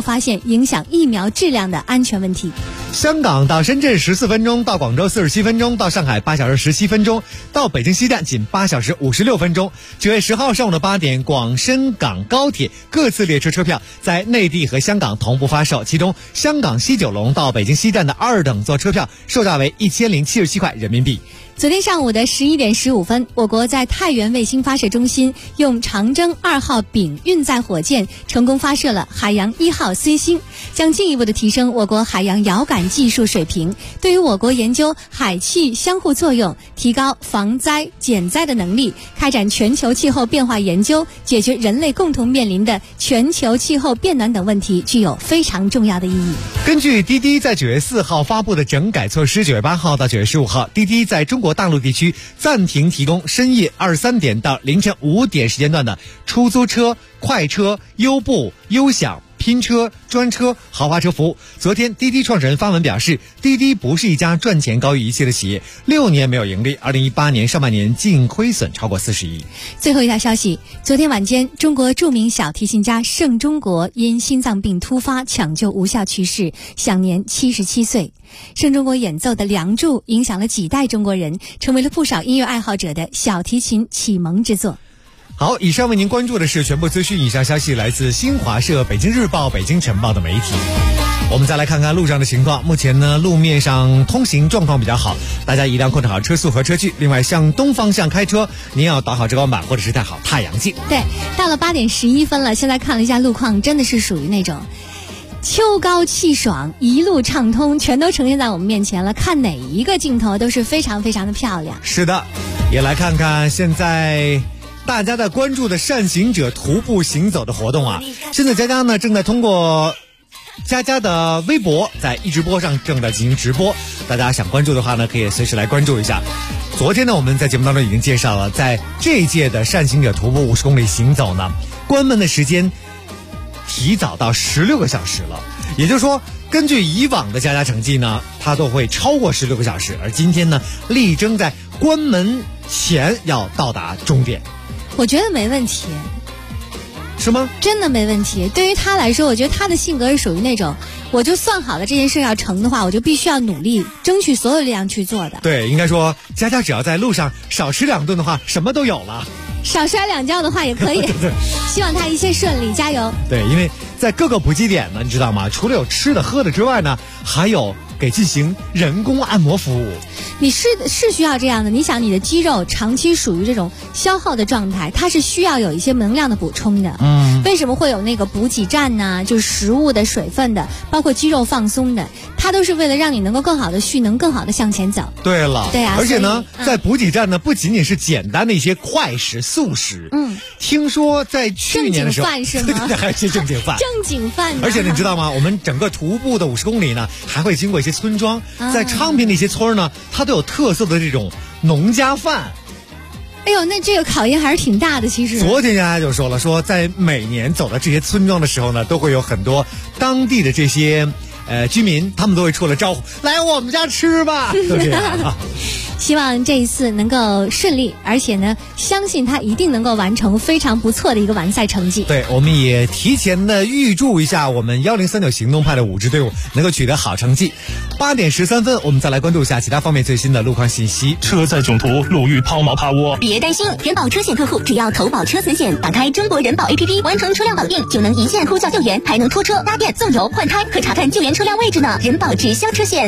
影响疫苗质量的安全问题。 香港到深圳14分钟，到广州47分钟，到上海8小时17分钟，到北京西站仅8小时56分钟。9月10号上午的8点，广深港高铁各次列车车票在内地和香港同步发售，其中香港西九龙到北京西站的2等座车票售价为1077块人民币。 昨天上午的11点15分，我国在太原卫星发射中心用长征2号丙运载火箭成功发射了海洋1号 C 星，将进一步的提升我国海洋遥感技术水平，对于我国研究海气相互作用、提高防灾减灾的能力，开展全球气候变化研究，解决人类共同面临的全球气候变暖等问题，具有非常重要的意义。 根据滴滴在9月4号发布的整改措施，9月8号到9月15号，滴滴在中国大陆地区暂停提供深夜23点到凌晨5点时间段的出租车、快车、优步、优享、拼车、专车、豪华车服务。昨天滴滴创始人发文表示，滴滴不是一家赚钱高于一切的企业，6年没有盈利，2018年上半年净亏损超过40亿。 最后一条消息，昨天晚间，中国著名小提琴家盛中国因心脏病突发抢救无效去世，享年77岁。盛中国演奏的《梁祝》影响了几代中国人，成为了不少音乐爱好者的小提琴启蒙之作。 好，以上为您关注的是全部资讯，以上消息来自新华社、北京日报、北京晨报的媒体。我们再来看看路上的情况。目前呢，路面上通行状况比较好，大家一定要控制好车速和车距。另外，向东方向开车，您要倒好遮光板或者是戴好太阳镜。 对，到了8点11分了，现在看了一下路况，真的是属于那种秋高气爽，一路畅通，全都呈现在我们面前了。看哪一个镜头都是非常非常的漂亮。 是的，也来看看现在大家在关注的善行者徒步行走的活动啊。现在佳佳呢正在通过佳佳的微博在一直播上正在进行直播，大家想关注的话呢，可以随时来关注一下。昨天呢，我们在节目当中已经介绍了，在这一届的善行者徒步50公里行走呢，关门的时间提早到16个小时了，也就是说，根据以往的佳佳成绩呢，它都会超过16个小时，而今天呢，力争在关门前要到达终点。 我觉得没问题。 是吗？ 真的没问题。对于他来说，我觉得他的性格是属于那种，我就算好了这件事要成的话，我就必须要努力，争取所有力量去做的。 对，应该说佳佳只要在路上少吃2顿的话，什么都有了。 少摔2跤的话也可以。 对， 希望他一切顺利，加油。 对，因为在各个补给点呢，你知道吗？除了有吃的喝的之外呢，还有给进行人工按摩服务。 你是需要这样的。你想，你的肌肉长期属于这种消耗的状态，它是需要有一些能量的补充的。为什么会有那个补给站呢？就是食物的、水分的，包括肌肉放松的，它都是为了让你能够更好的蓄能，更好的向前走。 对了， 对啊。 而且呢，在补给站呢，不仅仅是简单的一些快食、速食。听说在去年的时候， 正经饭是吗？ 对，还有一些正经饭。 正经饭。 而且你知道吗？我们整个徒步的50公里呢，还会经过一些村庄，在昌平的一些村呢，它都有特色的这种农家饭。 哎呦，那这个考验还是挺大的。其实昨天大家就说了，说在每年走到这些村庄的时候呢，都会有很多当地的这些居民，他们都会出来招呼，来我们家吃吧，都这样。 希望这一次能够顺利，而且呢，相信他一定能够完成非常不错的一个完赛成绩。 对，我们也提前的预祝一下我们1039行动派的5支队伍能够取得好成绩。8点13分，我们再来关注一下其他方面最新的路况信息。 车载囧途，路遇抛锚趴窝。 别担心，人保车险客户只要投保车损险，打开中国人保 APP， 完成车辆保定，就能一键呼叫救援，还能拖车、搭电、送油、换胎和查看救援车辆位置呢。人保直销车险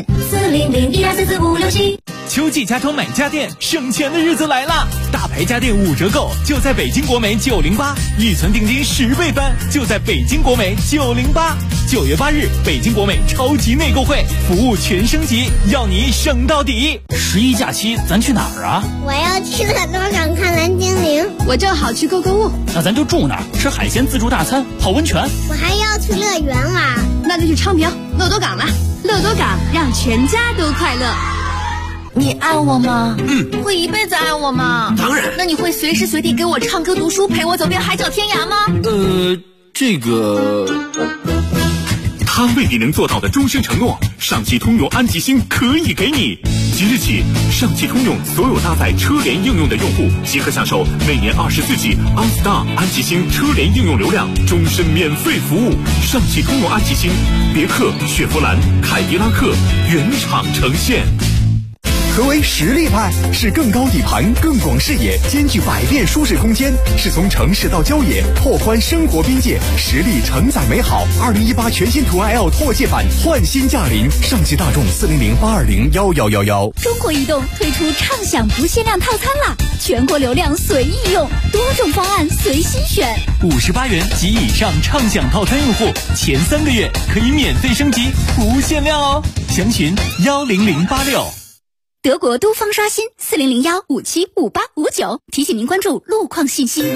，40012445567。 秋季家装买家电，省钱的日子来了！大牌家电5折购，就在北京国美908，预存定金10倍翻，就在北京国美908。9月8日，北京国美超级内购会，服务全升级，要你省到底。11假期咱去哪儿啊？ 我要去乐多港看蓝精灵。 我正好去购物。 那咱就住哪儿？吃海鲜自助大餐，泡温泉。 我还要去乐园玩。 那就去昌平乐多港了。乐多港让全家都快乐。你爱我吗？会一辈子爱我吗？ 当然。 那你会随时随地给我唱歌读书，陪我走遍海角天涯吗？ 这个他为你能做到的终身承诺，上汽通用安吉星可以给你。 即日起，上汽通用所有搭载车联应用的用户即可享受每年24G OnStar 安吉星车联应用流量，终身免费服务。上汽通用安吉星、别克、雪佛兰、凯迪拉克原厂呈现。 何为实力派？是更高底盘、更广视野，兼具百变舒适空间，是从城市到郊野，拓宽生活边界，实力承载美好。2018全新途安 L 拓界版焕新驾临，上汽大众400-820-1111。 中国移动推出畅享不限量套餐啦，全国流量随意用，多种方案随心选。 58元及以上畅享套餐用户，前3个月可以免费升级，不限量哦。详询10086。 德国都方刷新40015758559，提醒您关注路况信息。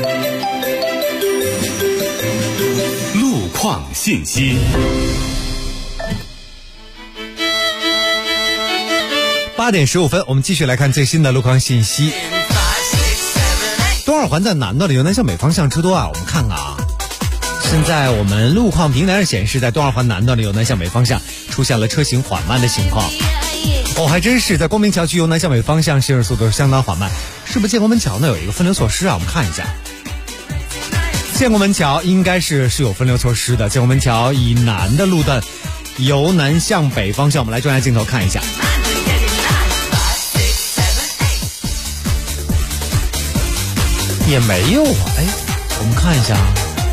路况信息。 8点15分，我们继续来看最新的路况信息。东二环在南道的由南向北方向车多啊，我们看看啊，现在我们路况平台上显示，在东二环南道的由南向北方向出现了车行缓慢的情况。还真是在光明桥区由南向北方向行驶速度相当缓慢，是不是建国门桥呢有一个分流措施啊？我们看一下，建国门桥应该是有分流措施的。建国门桥以南的路段由南向北方向，我们来专业镜头看一下，也没有啊。我们看一下，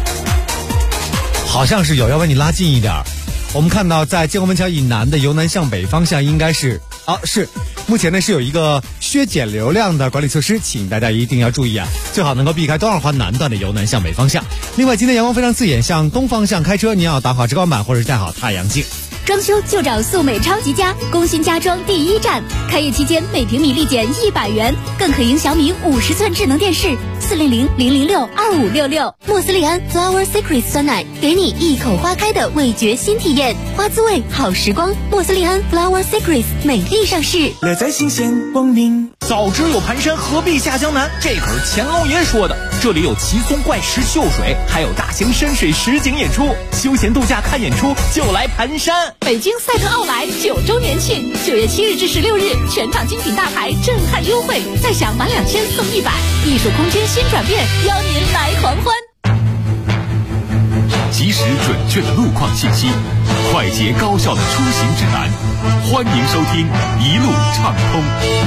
好像是有，要不然你拉近一点。我们看到在建国门桥以南的由南向北方向应该是目前呢是有一个削减流量的管理措施，请大家一定要注意啊，最好能够避开东二环南段的由南向北方向。另外，今天阳光非常刺眼，向东方向开车您要打好遮光板或者是戴好太阳镜。 装修就找素美超级家，工薪家装第一站，开业期间每平米立减100元，更可赢小米50寸智能电视。400-006-2566。莫斯利安 Flower Secret 酸奶，给你一口花开的味觉新体验，花滋味好时光。莫斯利安 Flower Secret 美丽上市， 乐在新鲜光明。 早知有盘山，何必下江南？这可是乾隆爷说的。这里有奇松怪石秀水，还有大型深水实景演出，休闲度假看演出就来盘山。 北京赛特奥莱9周年庆，9月7日至16日，全场精品大牌震撼优惠，再享满2000送100，艺术空间新转变，邀您来狂欢。 及时准确的路况信息，快捷高效的出行指南，欢迎收听一路畅通。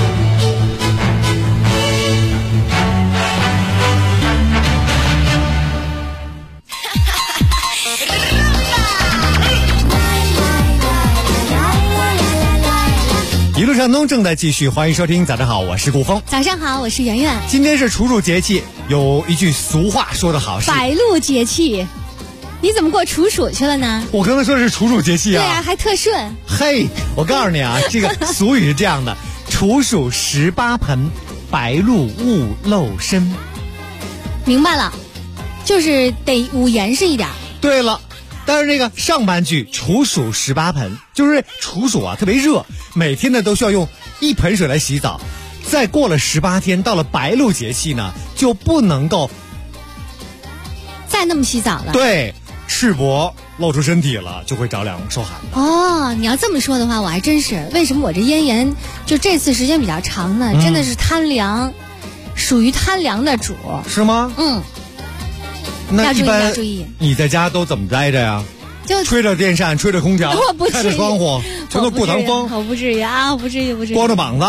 一路畅通正在继续，欢迎收听。早上好，我是顾峰。 早上好，我是圆圆。 今天是处暑节气，有一句俗话说得好，是白露节气。你怎么过处暑去了呢？ 我刚才说的是处暑节气啊。 对啊，还特顺。 嘿，我告诉你啊，这个俗语是这样的：处暑18盆，白露勿露身。 明白了，就是得捂严实一点。 对了。但是这个上半句处暑18盆，就是处暑啊特别热，每天呢都需要用1盆水来洗澡。再过了18天，到了白露节气呢，就不能够再那么洗澡了。 对，赤膊露出身体了，就会着凉受寒。 哦，你要这么说的话，我还真是。为什么我这咽炎就这次时间比较长呢？真的是贪凉，属于贪凉的主。 是吗？ 嗯。 那一般注意， 你在家都怎么待着呀？ 就吹着电扇，吹着空调，开着窗户，全都过堂风。 我不至于啊，不至于。 光着膀子。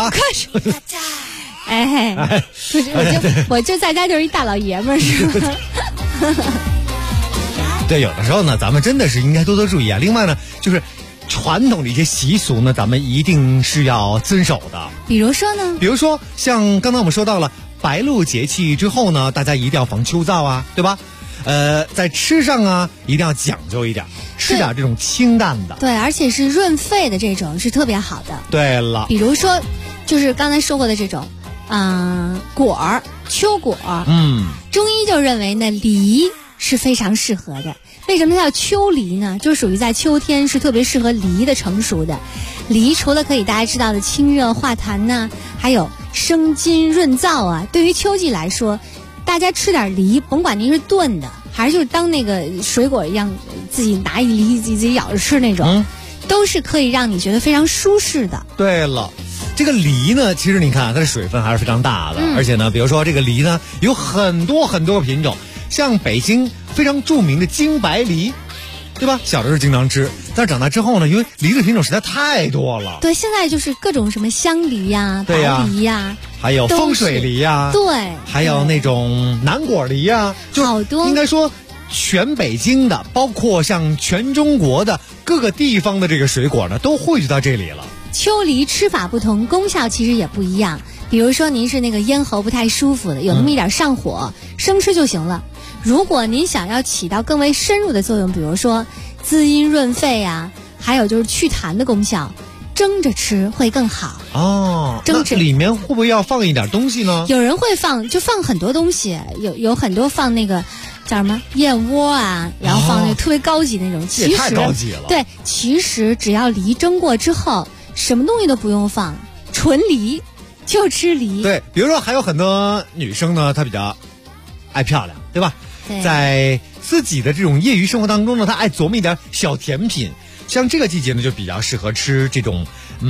我就在家就是一大老爷们儿，是吧？ 对，有的时候呢，咱们真的是应该多多注意啊。另外呢，就是传统的一些习俗呢，咱们一定是要遵守的。 比如说呢？ 比如说像刚才我们说到了白露节气之后呢，大家一定要防秋燥啊，对吧？在吃上啊，一定要讲究一点，吃点这种清淡的。 对，而且是润肺的这种是特别好的。 对了， 比如说，就是刚才说过的这种，果儿，秋果。中医就认为呢，梨是非常适合的。为什么叫秋梨呢？就属于在秋天是特别适合梨的成熟的。梨除了可以大家知道的清热化痰呢，还有生津润燥啊。对于秋季来说，大家吃点梨，甭管您是炖的，还是就是当那个水果一样，自己拿一梨自己咬着吃那种，都是可以让你觉得非常舒适的。 对了， 这个梨呢，其实你看它的水分还是非常大的，而且呢，比如说这个梨呢，有很多很多品种，像北京非常著名的京白梨，对吧？小的时候经常吃，但是长大之后呢，因为梨的品种实在太多了。 对，现在就是各种什么香梨呀、白梨呀， 还有风水梨呀， 对， 还有那种南果梨呀，就好多。 应该说，全北京的，包括像全中国的各个地方的这个水果呢，都汇聚到这里了。 秋梨吃法不同，功效其实也不一样。比如说您是那个咽喉不太舒服的，有那么一点上火，生吃就行了。如果您想要起到更为深入的作用，比如说滋阴润肺啊，还有就是祛痰的功效，蒸着吃会更好。 哦， 蒸着里面会不会要放一点东西呢？ 有人会放，就放很多东西，有很多放那个叫什么燕窝啊，然后放那个特别高级那种。其实也太高级了。 对，其实只要梨蒸过之后，什么东西都不用放，纯梨就吃梨。 对，比如说还有很多女生呢，她比较爱漂亮，对吧？ 对， 在自己的这种业余生活当中呢，她爱琢磨一点小甜品。像这个季节呢，就比较适合吃这种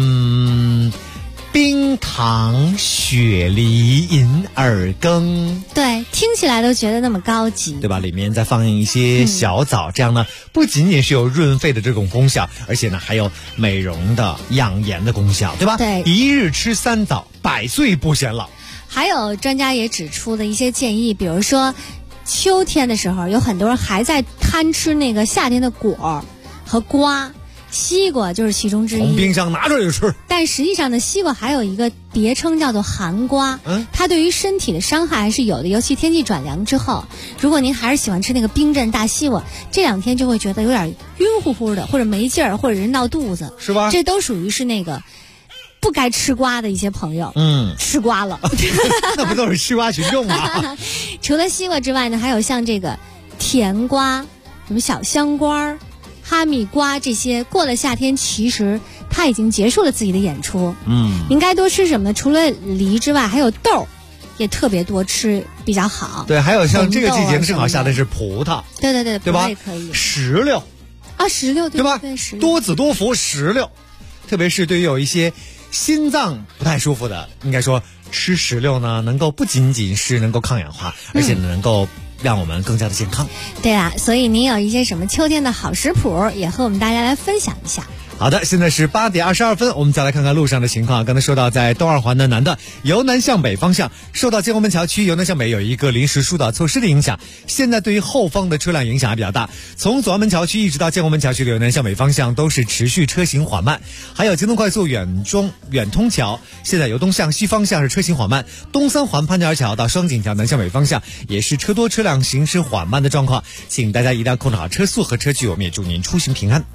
冰糖雪梨银耳羹。 对，听起来都觉得那么高级， 对吧？里面再放一些小枣，这样呢，不仅仅是有润肺的这种功效，而且呢还有美容的养颜的功效，对吧？ 对， 一日吃3枣，100岁不显老。 还有专家也指出了一些建议，比如说秋天的时候，有很多人还在贪吃那个夏天的果和瓜，西瓜就是其中之一。 从冰箱拿出来就吃。 但实际上呢，西瓜还有一个别称叫做寒瓜，它对于身体的伤害还是有的，尤其天气转凉之后，如果您还是喜欢吃那个冰镇大西瓜，这2天就会觉得有点晕乎乎的，或者没劲儿，或者人闹肚子， 是吧？ 这都属于是那个不该吃瓜的一些朋友，吃瓜了。 那不都是吃瓜群众吗？ 除了西瓜之外呢，还有像这个甜瓜、什么小香瓜、哈密瓜这些，过了夏天其实它已经结束了自己的演出。应该多吃什么呢？除了梨之外，还有豆，也特别多吃比较好。 对，还有像这个季节正好下的是葡萄， 对吧？ 也可以。 石榴啊，石榴对吧？ 对，石榴多子多福，石榴，特别是对于有一些心脏不太舒服的，应该说吃石榴呢，能够不仅仅是能够抗氧化，而且能够让我们更加的健康。 对啦，所以您有一些什么秋天的好食谱，也和我们大家来分享一下。 好的，现在是8点22分，我们再来看看路上的情况。刚才说到，在东二环的南段由南向北方向，受到建国门桥区由南向北有一个临时疏导措施的影响，现在对于后方的车辆影响还比较大。从左安门桥区一直到建国门桥区的由南向北方向都是持续车行缓慢。还有京东快速远通桥，现在由东向西方向是车行缓慢。东3环潘家园桥到双井桥南向北方向也是车多车辆行驶缓慢的状况，请大家一定要控制好车速和车距，我们也祝您出行平安。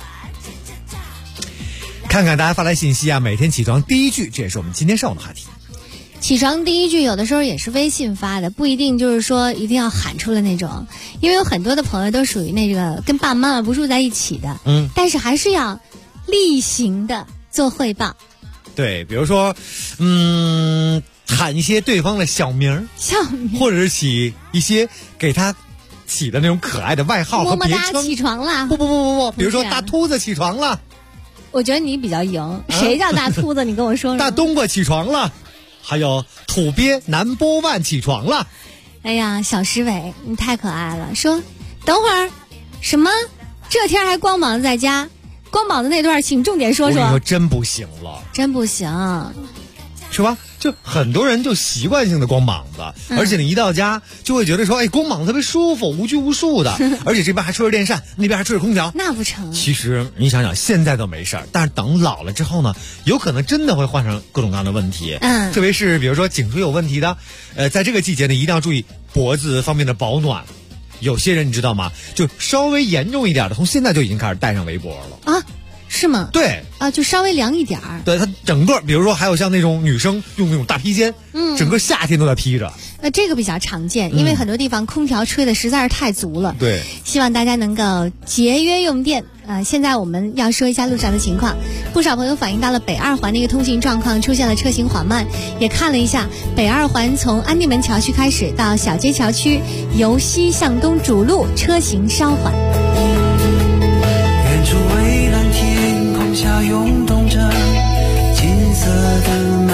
看看大家发来信息啊，每天起床第一句，这也是我们今天上午的话题。 起床第一句有的时候也是微信发的，不一定就是说一定要喊出来那种，因为有很多的朋友都属于那个跟爸爸妈妈不住在一起的，但是还是要例行的做汇报。 对，比如说喊一些对方的小名，或者是起一些给他起的那种可爱的外号和别称。 么么哒起床啦！ 不，比如说大秃子起床了。 我觉得你比较赢，谁叫大秃子？你跟我说说。 大冬瓜起床了，还有土鳖南波万起床了。 哎呀，小石伟，你太可爱了。说，等会儿，什么？这天还光膀子在家？光膀子那段，请重点说说。 我跟你说，真不行了， 真不行， 是吧？就很多人就习惯性的光膀子，而且你一到家就会觉得说，哎，光膀子特别舒服，无拘无束的，而且这边还吹着电扇，那边还吹着空调， 那不成。 其实你想想，现在都没事儿，但是等老了之后呢，有可能真的会患上各种各样的问题。特别是比如说颈椎有问题的，在这个季节呢，一定要注意脖子方面的保暖。有些人你知道吗？就稍微严重一点的，从现在就已经开始戴上围脖了啊。是吗？ 对啊，就稍微凉一点儿。 对，它整个，比如说还有像那种女生用那种大披肩，整个夏天都在披着。 这个比较常见，因为很多地方空调吹的实在是太足了。 对， 希望大家能够节约用电。现在我们要说一下路上的情况，不少朋友反映到了北2环的一个通行状况出现了车行缓慢，也看了一下北2环从安定门桥区开始到小街桥区由西向东主路车行稍缓。 远处蔚蓝天空下涌动着金色的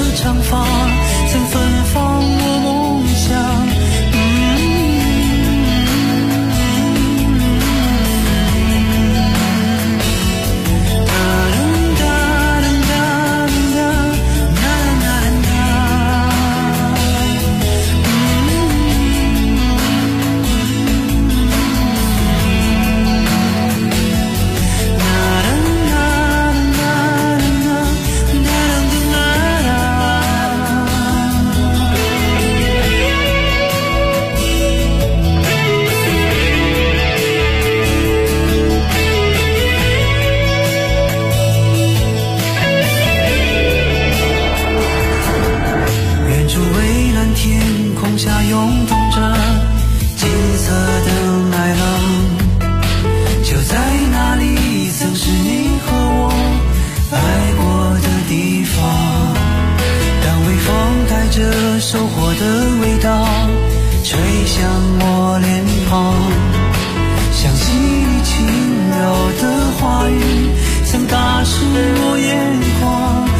长发曾芬芳我梦想。收获的味道吹向我脸庞，像细腻轻柔的话语曾打湿我眼眶。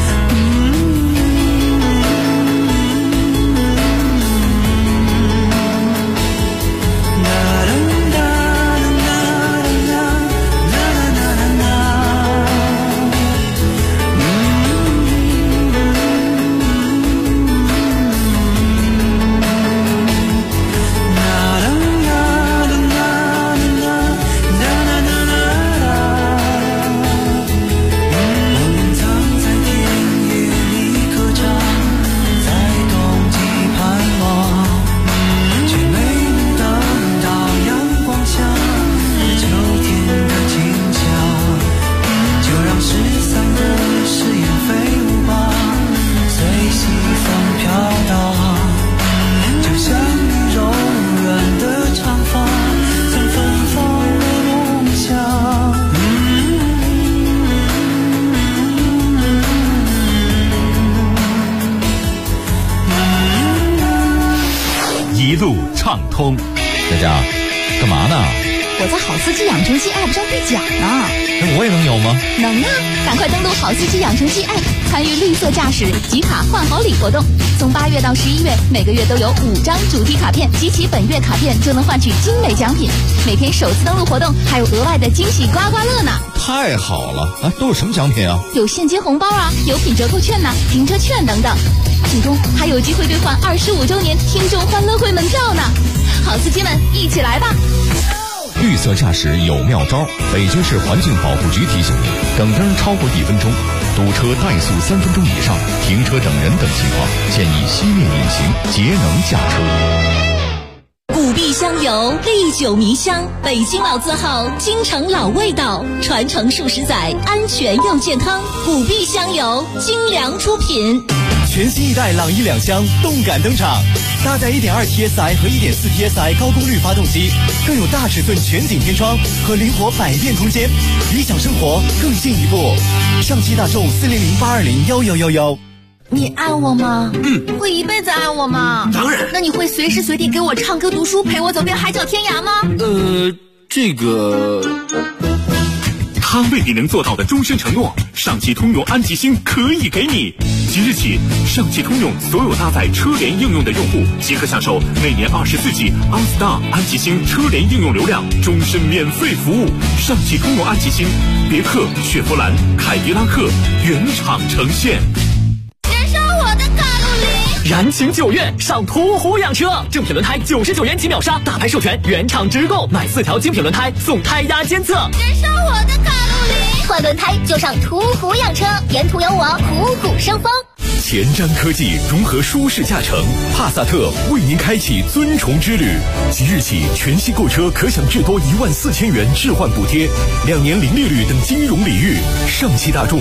一路畅通。 佳佳，干嘛呢？ 我在好司机养成系 App 上兑奖呢。 那我也能有吗？ 能啊！赶快登录好司机养成系 App， 参与绿色驾驶集卡换好礼活动。从8月到11月，每个月都有5张主题卡片，集齐本月卡片就能换取精美奖品。每天首次登录活动还有额外的惊喜刮刮乐呢！ 太好了啊！都有什么奖品啊？ 有现金红包啊，有品折扣券呐、停车券等等。最终还有机会兑换25周年听众欢乐会门票呢！好司机们，一起来吧！ 绿色驾驶有妙招，北京市环境保护局提醒您：等灯超过1分钟、堵车怠速3分钟以上、停车整人等情况，建议熄灭引擎，节能驾车。 古壁香油，历久弥香，北京老字号，京城老味道，传承数十载，安全又健康。古壁香油，精良出品。 全新一代朗逸2厢动感登场，搭载 1.2 TSI 和 1.4 TSI 高功率发动机，更有大尺寸全景天窗和灵活百变空间，理想生活更进一步。上汽大众400-820-1111。 你爱我吗？会一辈子爱我吗？ 当然。 那你会随时随地给我唱歌读书，陪我走遍海角天涯吗？ 这个。 他为你能做到的终身承诺，上汽通用安吉星可以给你。即日起，上汽通用所有搭载车联应用的用户即可享受每年24G OnStar 安吉星车联应用流量，终身免费服务。上汽通用安吉星，别克、雪佛兰、凯迪拉克原厂呈现。 燃烧我的卡路里！ 燃情9月上途虎养车，正品轮胎99元起秒杀，大牌授权原厂直购，买4条精品轮胎送胎压监测。 燃烧我的卡路里！ 换轮胎就上途虎养车，沿途有我虎虎生风。 前瞻科技融合舒适驾乘，帕萨特为您开启尊崇之旅。即日起，全系购车可享至多14000元置换补贴，2年零利率等金融礼遇。上汽大众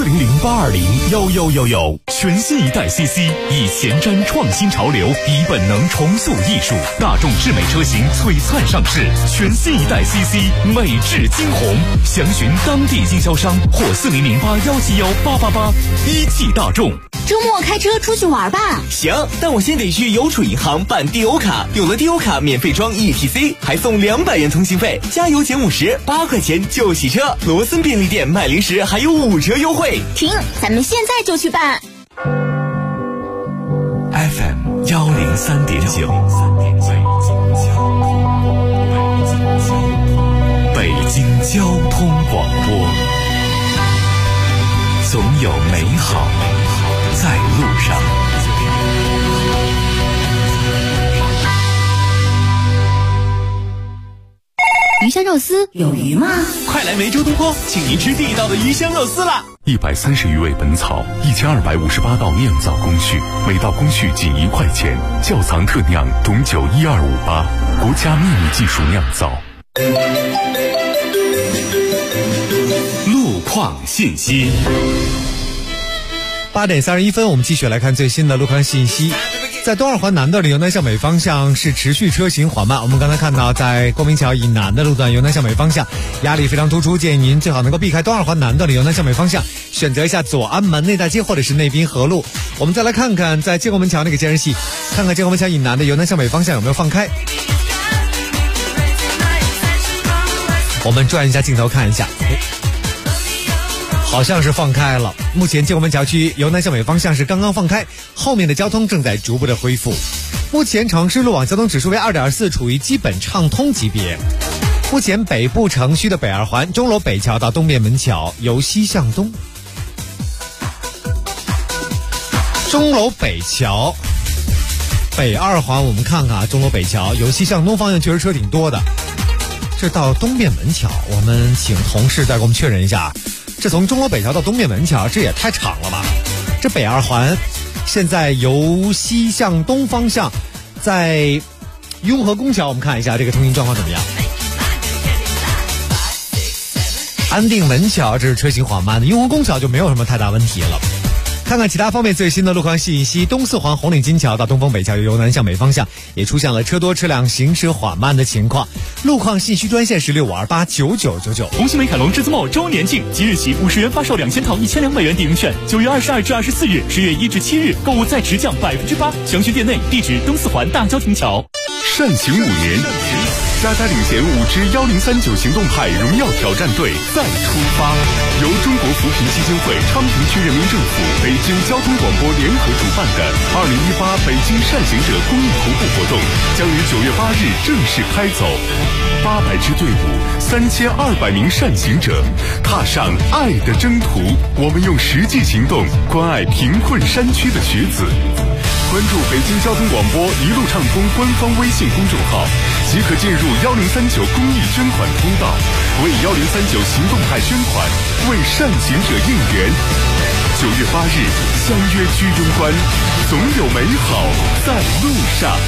400-820-1111。全新一代 CC 以前瞻创新潮流，以本能重塑艺术。大众智美车型璀璨上市，全新一代 CC 美质惊鸿。详询当地经销商或4008171888。一汽大众。 周末开车出去玩吧。 行，但我先得去邮储银行办地欧卡，有了地欧卡免费装 ETC， 还送200元通信费，加油减50，8块钱就洗车。罗森便利店卖零食还有5折优惠。 停，咱们现在就去办。 93.9，北京交通广播，总有美好在路上。 鱼香肉丝有鱼吗？ 快来梅州东坡，请您吃地道的鱼香肉丝啦 ！130余味本草，1258道酿造工序，每道工序仅1块钱，窖藏特酿董酒12588，国家秘密技术酿造。 路况信息。 8点31分，我们继续来看最新的路况信息。在东二环南段的由南向北方向是持续车行缓慢。我们刚才看到，在光明桥以南的路段由南向北方向压力非常突出，建议您最好能够避开东二环南段的由南向北方向，选择一下左安门内大街或者是内滨河路。我们再来看看在建国门桥那个间隙，看看建国门桥以南的由南向北方向有没有放开。我们转一下镜头看一下，好像是放开了。目前建国门桥区由南向北方向是刚刚放开，后面的交通正在逐步的恢复。目前城市路网交通指数为 2.4， 处于基本畅通级别。目前北部城区的北二环钟楼北桥到东便门桥由西向东，钟楼北桥北二环我们看看钟楼北桥由西向东方向确实车挺多的。这到东便门桥，我们请同事再给我们确认一下，这从钟楼北桥到东便门桥，这也太长了吧？这北二环现在由西向东方向，在雍和宫桥，我们看一下这个通行状况怎么样。安定门桥这是车行缓慢的，雍和宫桥就没有什么太大问题了。看看其他方面最新的路况信息，东四环红岭金桥到东风北桥由南向北方向也出现了车多车辆行驶缓慢的情况。路况信息专线是65289999。 红星美凯龙至尊茂周年庆，即日起50元发售2000套1200元抵用券，9月22至24日，10月1至7日购物再直降8%，详询店内，地址东四环大郊亭桥。 善行5年，渣打领衔5支1039行动派荣耀挑战队再出发。由中国扶贫基金会、昌平区人民政府、北京交通广播联合主办的2018北京善行者公益徒步活动将于9月8日正式开走。800支队伍，3200名善行者，踏上爱的征途。我们用实际行动关爱贫困山区的学子。关注北京交通广播一路畅通官方微信公众号，即可进入1039公益捐款通道，为1039行动派捐款，为善行者应援。9月8日相约居庸关，总有美好在路上。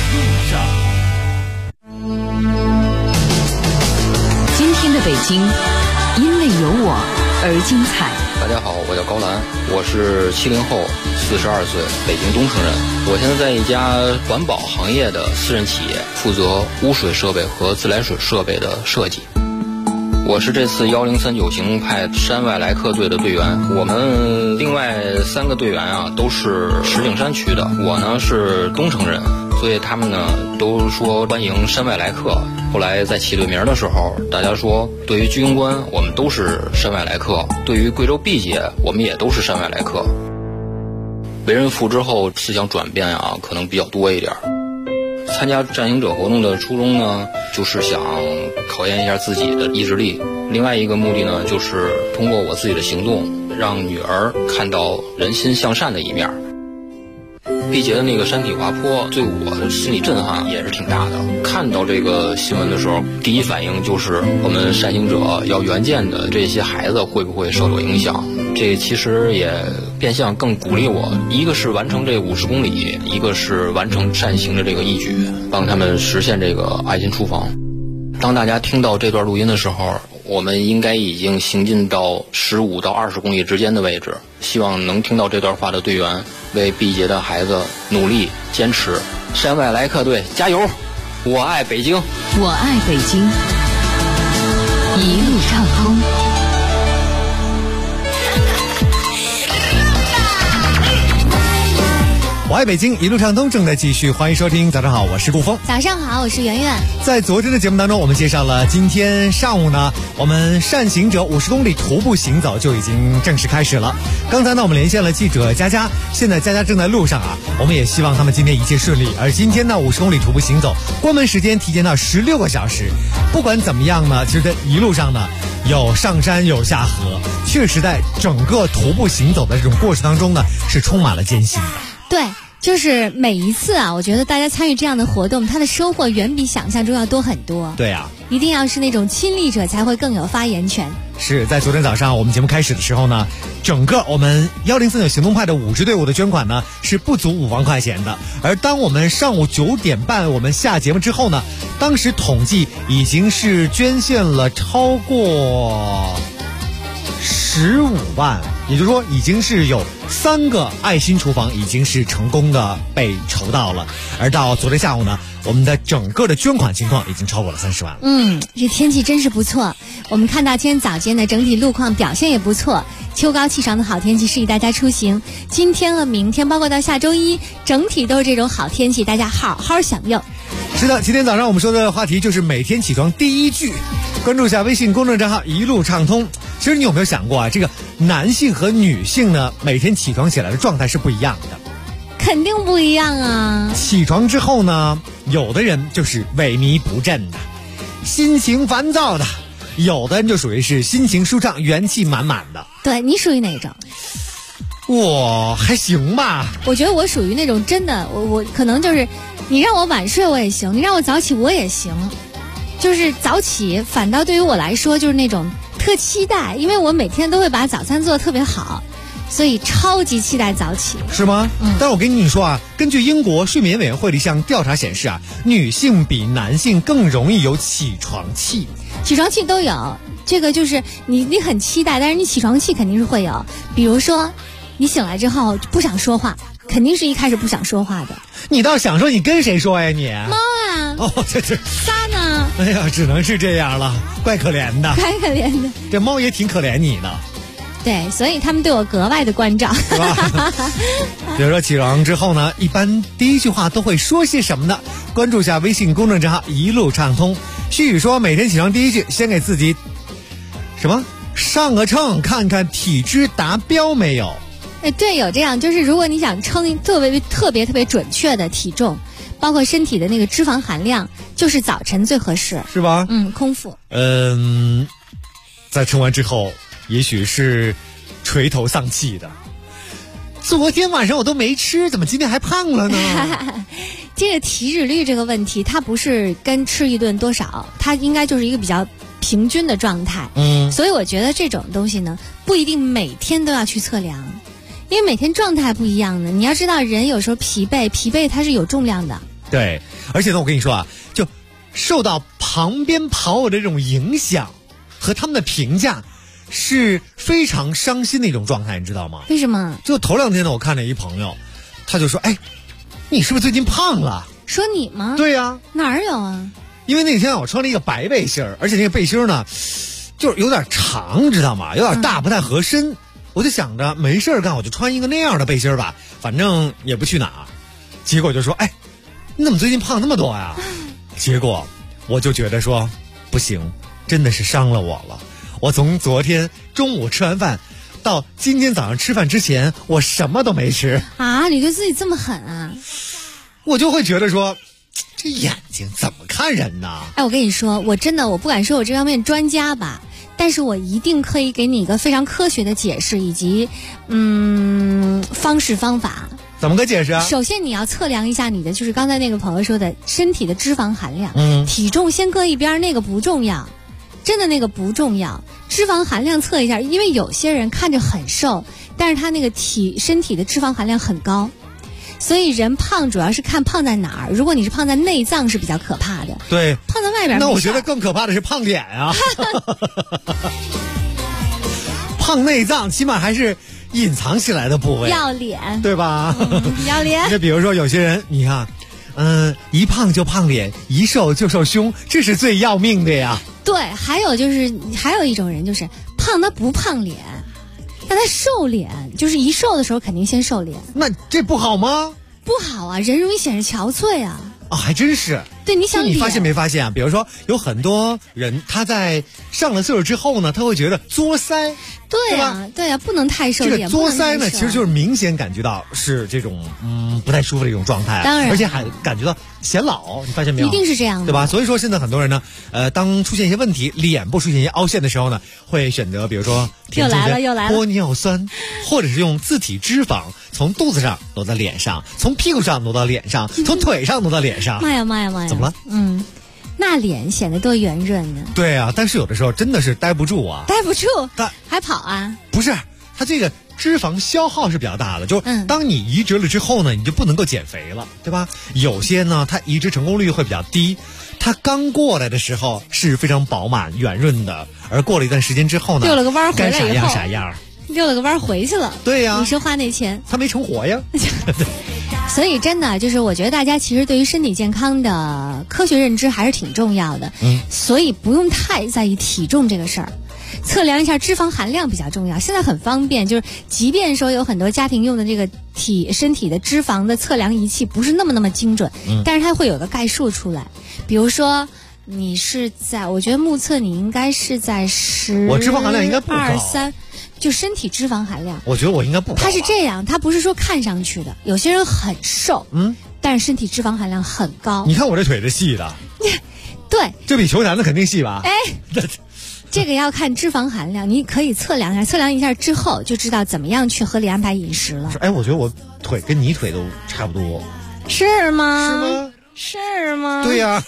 今天的北京，因为有我而精彩。 大家好，我叫高兰，我是70后，42岁，北京东城人。我现在在一家环保行业的私人企业，负责污水设备和自来水设备的设计。我是这次1039行动派山外来客队的队员，我们另外3个队员啊都是石景山区的，我呢是东城人，所以他们呢都说欢迎山外来客。后来在起队名的时候，大家说对于居庸关我们都是山外来客，对于贵州毕节我们也都是山外来客。为人父之后，思想转变啊可能比较多一点。参加善行者活动的初衷呢，就是想考验一下自己的意志力。另外一个目的呢，就是通过我自己的行动，让女儿看到人心向善的一面。毕节的那个山体滑坡对我心理震撼也是挺大的。看到这个新闻的时候，第一反应就是我们善行者要援建的这些孩子会不会受到影响。这其实也变相更鼓励我，一个是完成这50公里，一个是完成善行的这个义举，帮他们实现这个爱心厨房。当大家听到这段录音的时候，我们应该已经行进到15到20公里之间的位置。希望能听到这段话的队员为毕节的孩子努力坚持。山外来客队加油！我爱北京， 我爱北京，一路畅通。 我爱北京，一路畅通正在继续，欢迎收听。早上好，我是顾峰。 早上好，我是圆圆。 在昨天的节目当中，我们介绍了今天上午呢，我们善行者50公里徒步行走就已经正式开始了。刚才呢，我们连线了记者佳佳，现在佳佳正在路上啊，我们也希望他们今天一切顺利。而今天呢，50公里徒步行走关门时间提前到16个小时。不管怎么样呢，其实在一路上呢，有上山有下河，确实在整个徒步行走的这种过程当中呢，是充满了艰辛的。 对，就是每一次啊，我觉得大家参与这样的活动，它的收获远比想象中要多很多。 对啊， 一定要是那种亲历者才会更有发言权。 是在昨天早上我们节目开始的时候呢，整个我们1049行动派的5支队伍的捐款呢是不足5万块钱的。而当我们上午9点半我们下节目之后呢，当时统计已经是捐献了超过15万，也就是说已经是有3个爱心厨房已经是成功的被筹到了。而到昨天下午呢，我们的整个的捐款情况已经超过了30万了。 这天气真是不错。我们看到今天早间的整体路况表现也不错，秋高气爽的好天气适宜大家出行。今天和明天包括到下周一，整体都是这种好天气，大家好好享用。 是的，今天早上我们说的话题就是每天起床第一句。关注一下微信公众账号一路畅通。其实你有没有想过啊，这个男性和女性呢，每天起床起来的状态是不一样的。 肯定不一样啊。 起床之后呢，有的人就是萎靡不振的，心情烦躁的，有的人就属于是心情舒畅，元气满满的。 对，你属于哪种？ 我还行吧。 我觉得我属于那种真的，我可能就是你让我晚睡我也行，你让我早起我也行。就是早起反倒对于我来说就是那种特期待，因为我每天都会把早餐做得特别好，所以超级期待早起。 是吗？但是我跟你说啊，根据英国睡眠委员会的一项调查显示啊，女性比男性更容易有起床气。 起床气都有，这个就是你很期待，但是你起床气肯定是会有。比如说你醒来之后不想说话，肯定是一开始不想说话的。 你倒想说，你跟谁说呀你？ 猫啊。 哦，这仨呢？ 哎呀，只能是这样了，怪可怜的。 怪可怜的。 这猫也挺可怜你的。 对，所以他们对我格外的关照。 是吧？比如说起床之后呢，一般第一句话都会说些什么呢？关注一下微信公众账号一路畅通。旭宇说，每天起床第一句先给自己什么上个秤，看看体脂达标没有。 哎，对，有这样，就是如果你想称特别准确的体重，包括身体的那个脂肪含量，就是早晨最合适， 是吧？ 空腹。 在称完之后，也许是垂头丧气的。昨天晚上我都没吃，怎么今天还胖了呢？ 这个体脂率这个问题，它不是跟吃一顿多少，它应该就是一个比较平均的状态。所以我觉得这种东西呢，不一定每天都要去测量。因为每天状态不一样的，你要知道人有时候疲惫它是有重量的。 对，而且呢，我跟你说啊，就受到旁边跑友的这种影响和他们的评价，是非常伤心的一种状态，你知道吗？ 为什么？ 就头2天呢，我看着一朋友，他就说：“哎，你是不是最近胖了？” 说你吗？ 对呀。 哪儿有啊？ 因为那天我穿了一个白背心儿，而且那个背心儿呢，就是有点长，知道吗？有点大，不太合身。我就想着没事干，我就穿一个那样的背心吧，反正也不去哪。结果就说：“哎，你怎么最近胖那么多呀？”结果我就觉得说不行，真的是伤了我了。我从昨天中午吃完饭到今天早上吃饭之前，我什么都没吃啊！你对自己这么狠啊？ 我就会觉得说，这眼睛怎么看人呢？ 哎，我跟你说，我不敢说我这方面专家吧，但是我一定可以给你一个非常科学的解释，以及方式方法。 怎么个解释啊？ 首先你要测量一下你的，就是刚才那个朋友说的身体的脂肪含量。体重先搁一边，那个不重要，真的那个不重要。脂肪含量测一下，因为有些人看着很瘦，但是他那个身体的脂肪含量很高。所以人胖主要是看胖在哪儿，如果你是胖在内脏是比较可怕的。 对， 胖在外边。 那我觉得更可怕的是胖脸啊。胖内脏起码还是隐藏起来的部位， 要脸， 对吧？ 要脸。 就比如说有些人，你看，一胖就胖脸，一瘦就瘦胸，这是最要命的呀。 对，还有一种人就是胖他不胖脸，但他瘦脸，就是一瘦的时候肯定先瘦脸。 那这不好吗？ 不好啊，人容易显示憔悴啊。 哦，还真是。 对，你想你发现没发现啊？比如说，有很多人他在上了岁数之后呢，他会觉得作腮， 对啊，对啊，不能太瘦。 这个作腮呢，其实就是明显感觉到是这种不太舒服的一种状态， 当然， 而且还感觉到显老，你发现没有？ 一定是这样的， 对吧？所以说现在很多人呢，当出现一些问题，脸部出现一些凹陷的时候呢，会选择比如说又来了玻尿酸，或者是用自体脂肪从肚子上挪到脸上，从屁股上挪到脸上，从腿上挪到脸上。 妈呀妈呀妈呀！ 怎么了？ 那脸显得多圆润呢。 对啊，但是有的时候真的是待不住啊， 待不住，还跑啊？ 不是，它这个脂肪消耗是比较大的，就是当你移植了之后呢，你就不能够减肥了，对吧？有些呢，它移植成功率会比较低，它刚过来的时候是非常饱满圆润的，而过了一段时间之后呢， 溜了个弯回来以后， 该啥样啥样， 溜了个弯回去了。 对呀， 你说花那钱， 他没成活呀。 所以真的就是，我觉得大家其实对于身体健康的科学认知还是挺重要的。所以不用太在意体重这个事儿，测量一下脂肪含量比较重要。现在很方便，就是即便说有很多家庭用的这个身体的脂肪的测量仪器不是那么精准，但是它会有个概数出来。比如说你是在，我觉得目测你应该是在我脂肪含量应该不高 23。就身体脂肪含量， 我觉得我应该不高。 它是这样，它不是说看上去的，有些人很瘦，但是身体脂肪含量很高。 你看我这腿是细的， 对， 这比球坛的肯定细吧？ 这个要看脂肪含量，你可以测量一下之后就知道怎么样去合理安排饮食了。 我觉得我腿跟你腿都差不多， 是吗？ 是吗？ 是吗？ 对呀。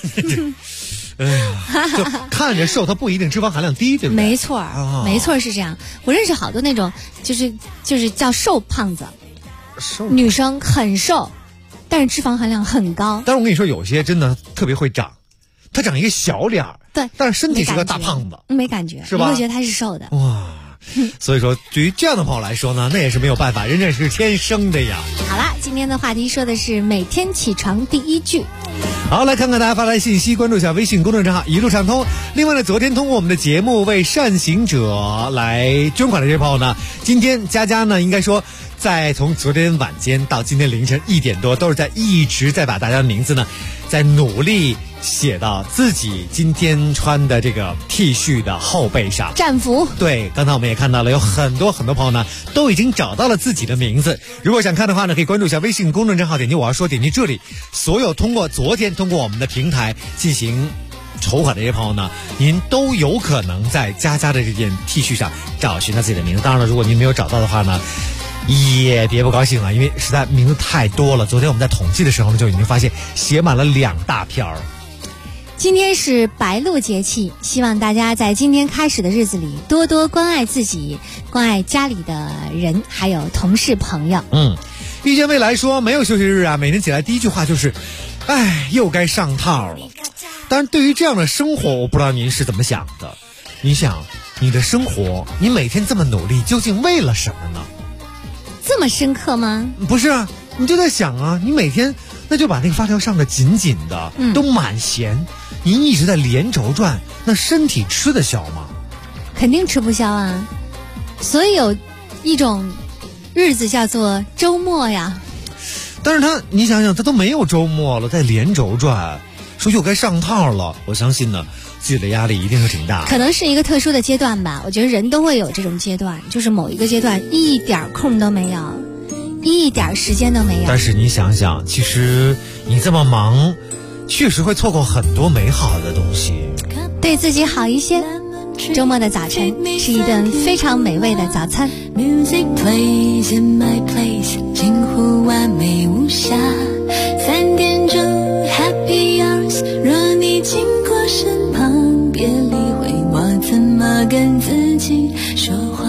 就看着瘦，它不一定脂肪含量低，对不对？ 没错，没错是这样。我认识好多那种，就是叫瘦胖子，女生很瘦，但是脂肪含量很高。 但是我跟你说，有些真的特别会长，她长一个小脸儿， 对， 但是身体是个大胖子， 没感觉， 是吧？ 你会觉得她是瘦的。 哇，所以说对于这样的朋友来说呢，那也是没有办法，人家是天生的呀。 好啦，今天的话题说的是每天起床第一句。 好，来看看大家发来信息，关注一下微信公众账号一路畅通。另外呢，昨天通过我们的节目为善行者来捐款的这些朋友呢，今天佳佳呢应该说在从昨天晚间到今天凌晨1点多，都是一直在把大家的名字呢在努力写到自己今天穿的这个 T 恤的后背上， 战服。对， 刚才我们也看到了，有很多朋友呢都已经找到了自己的名字。如果想看的话呢，可以关注一下微信公众账号，点击我要说，点击这里，所有昨天通过我们的平台进行筹款的这些朋友呢，您都有可能在佳佳的这件 T 恤上找寻到自己的名字。当然了，如果您没有找到的话呢，也别不高兴啊，因为实在名字太多了。昨天我们在统计的时候呢，就已经发现写满了2大片儿。 今天是白露节气，希望大家在今天开始的日子里多多关爱自己，关爱家里的人，还有同事朋友。 遇见未来说没有休息日啊，每天起来第一句话就是又该上套了。当然对于这样的生活，我不知道您是怎么想的。你想你的生活，你每天这么努力，究竟为了什么呢？ 这么深刻吗？ 不是啊，你就在想啊，你每天那就把那个发条上的紧紧的，都满弦，您一直在连轴转，那身体吃得消吗？ 肯定吃不消啊。所以有一种日子叫做周末呀。 但是你想想，他都没有周末了，在连轴转，说又该上套了。我相信呢，自己的压力一定是挺大的。 可能是一个特殊的阶段吧，我觉得人都会有这种阶段，就是某一个阶段一点空都没有，一点时间都没有。 但是你想想，其实你这么忙，确实会错过很多美好的东西。 对自己好一些，周末的早晨是一顿非常美味的早餐。 Music plays in my place， 近乎完美无瑕。3点钟 Happy Hours， 若你经过身旁，别理会我怎么跟自己说话。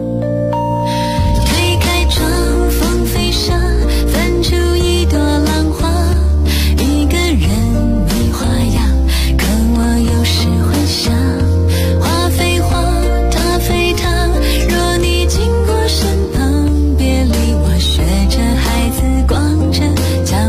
推开窗，风飞沙，翻出一朵浪花。一个人没花样，可我有时会想。花非花，它非它，若你经过身旁，别理我，学着孩子光着脚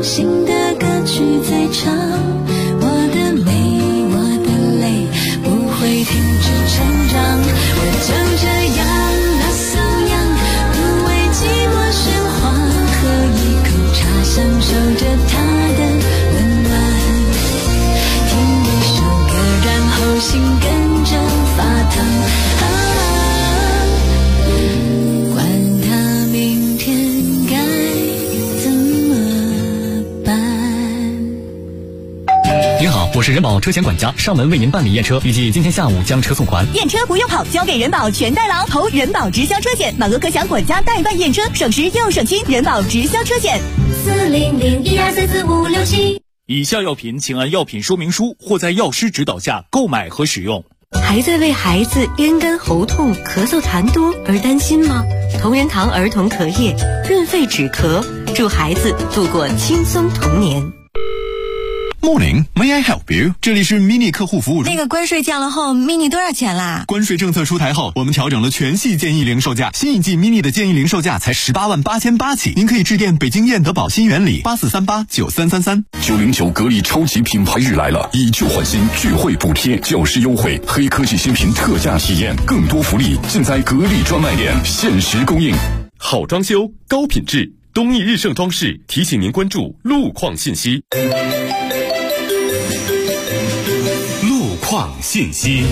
新的歌曲在唱，我的美，我的泪不会停止成长，我就这样的素养，不为寂寞喧哗，喝一口茶，享受着它的温暖，听一首歌，然后心跟着发烫，管他明天该怎么办。 您好，我是人保车险管家，上门为您办理验车，预计今天下午将车送还。 验车不用跑，交给人保全代劳，投人保直销车险，满额可享管家代办验车，省时又省心。人保直销车险，40012344567。 以下药品请按药品说明书或在药师指导下购买和使用。 还在为孩子咽干喉痛、咳嗽痰多而担心吗？同仁堂儿童咳液，润肺止咳，助孩子度过轻松童年。 Morning, may I help you？ 这里是 mini 客户服务中。 那个关税降了后 ，mini 多少钱啦？ 关税政策出台后，我们调整了全系建议零售价，新一季 mini 的建议零售价才188800起。您可以致电北京燕德宝新源里84389333。 909格力超级品牌日来了，以旧换新，聚会补贴，教师优惠，黑科技新品特价体验，更多福利尽在格力专卖店，限时供应。 好装修，高品质，东义日盛装饰提醒您关注路况信息。况信息。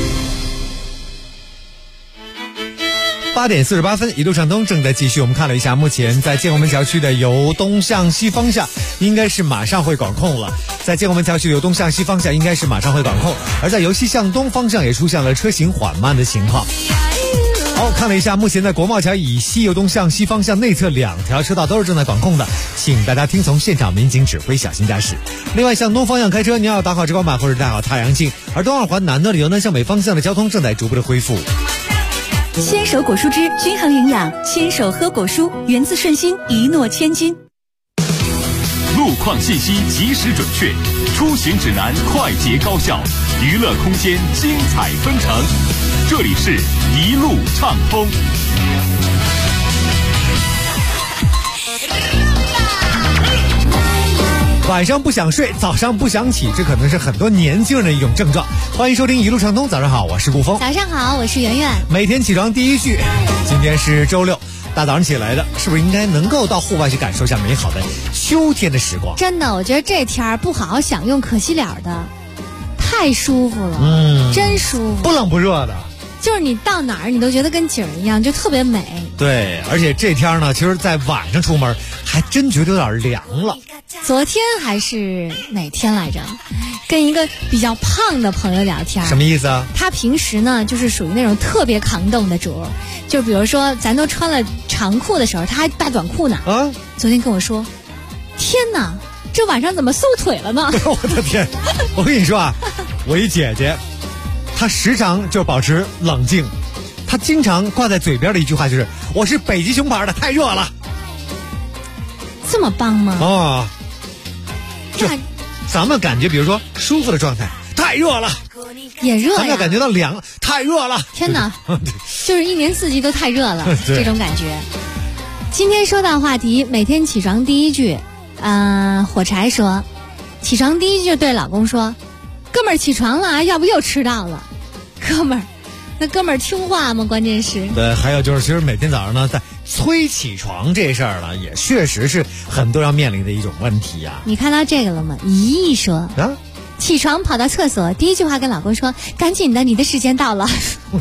8点48分，一路上东正在继续。我们看了一下，目前在建国门桥区的由东向西方向，应该是马上会管控了。在建国门桥区由东向西方向，应该是马上会管控，而在由西向东方向也出现了车行缓慢的情况。好，看了一下，目前在国贸桥以西由东向西方向内侧2条车道都是正在管控的，请大家听从现场民警指挥，小心驾驶。另外，向东方向开车，您要打好遮光板或者戴好太阳镜。而东二环南段由南向北方向的交通正在逐步的恢复。 牵手果蔬汁均衡营养，牵手喝果蔬，源自顺心，一诺千金。 路况信息及时准确，出行指南快捷高效，娱乐空间精彩纷呈。这里是一路畅通。 晚上不想睡，早上不想起，这可能是很多年轻人的一种症状。欢迎收听一路畅通，早上好，我是顾峰。 早上好，我是圆圆。 每天起床第一句，今天是周六，大早上起来的，是不是应该能够到户外去感受一下美好的秋天的时光？ 真的，我觉得这天不好好享用，可惜了的，太舒服了，真舒服， 不冷不热的。 就是你到哪儿你都觉得跟景儿一样，就特别美。 对，而且这天呢，其实在晚上出门还真觉得有点凉了。 昨天还是哪天来着，跟一个比较胖的朋友聊天。 什么意思啊？ 他平时呢就是属于那种特别抗冻的主，就比如说咱都穿了长裤的时候，他还大短裤呢。啊，昨天跟我说，天哪，这晚上怎么瘦腿了呢？ 我的天！我跟你说啊，我一姐姐，她时常就保持冷静，她经常挂在嘴边的一句话就是：“我是北极熊牌的，太热了。” 这么棒吗？ 啊，就咱们感觉，比如说舒服的状态，太热了， 也热呀。 咱们要感觉到凉，太热了。 天哪，就是一年四季都太热了，这种感觉。今天说到话题，每天起床第一句，火柴说，起床第一句对老公说：“哥们儿起床了，要不又迟到了。”哥们儿，那哥们儿听话吗？关键是。 对，还有就是，其实每天早上呢，在催起床这事儿呢，也确实是很多人面临的一种问题呀。 你看到这个了吗？姨说啊，起床跑到厕所，第一句话跟老公说：“赶紧的，你的时间到了。”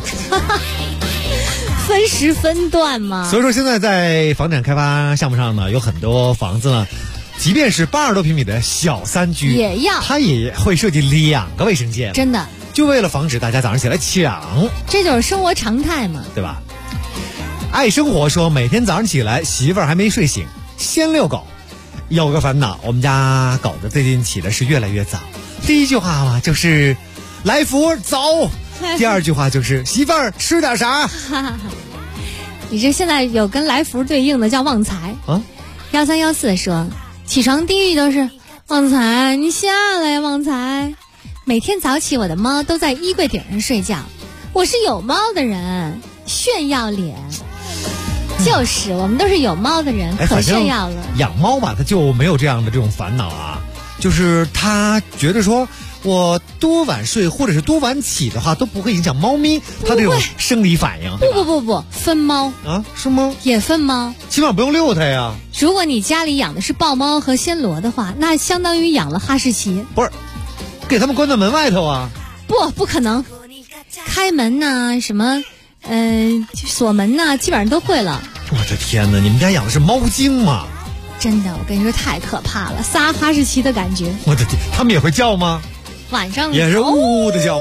分时分段嘛。 所以说，现在在房产开发项目上呢，有很多房子呢，即便是80多平米的小3居， 也要它也会设计2个卫生间， 真的， 就为了防止大家早上起来抢。 这就是生活常态嘛， 对吧？爱生活说，每天早上起来，媳妇儿还没睡醒，先遛狗。有个烦恼，我们家狗子最近起的是越来越早。第一句话嘛，就是来福走；第二句话就是媳妇儿吃点啥。 你这现在有跟来福对应的叫旺财啊。1314说，起床第一句都是旺财，你下来呀，旺财。每天早起，我的猫都在衣柜顶上睡觉。我是有猫的人，炫耀脸。 就是我们都是有猫的人，可炫耀了。 养猫吧，他就没有这样的这种烦恼啊，就是他觉得说我多晚睡或者是多晚起的话都不会影响猫咪它这种生理反应。 不，分猫啊？是吗？ 也分猫， 起码不用遛它呀。 如果你家里养的是豹猫和暹罗的话，那相当于养了哈士奇。 不是，给他们关在门外头啊？ 不可能，开门呐，什么锁门呐，基本上都会了。 我的天哪，你们家养的是猫精吗？ 真的，我跟你说太可怕了，仨哈士奇的感觉。 我的天，他们也会叫吗？ 晚上也是呜呜的叫吗？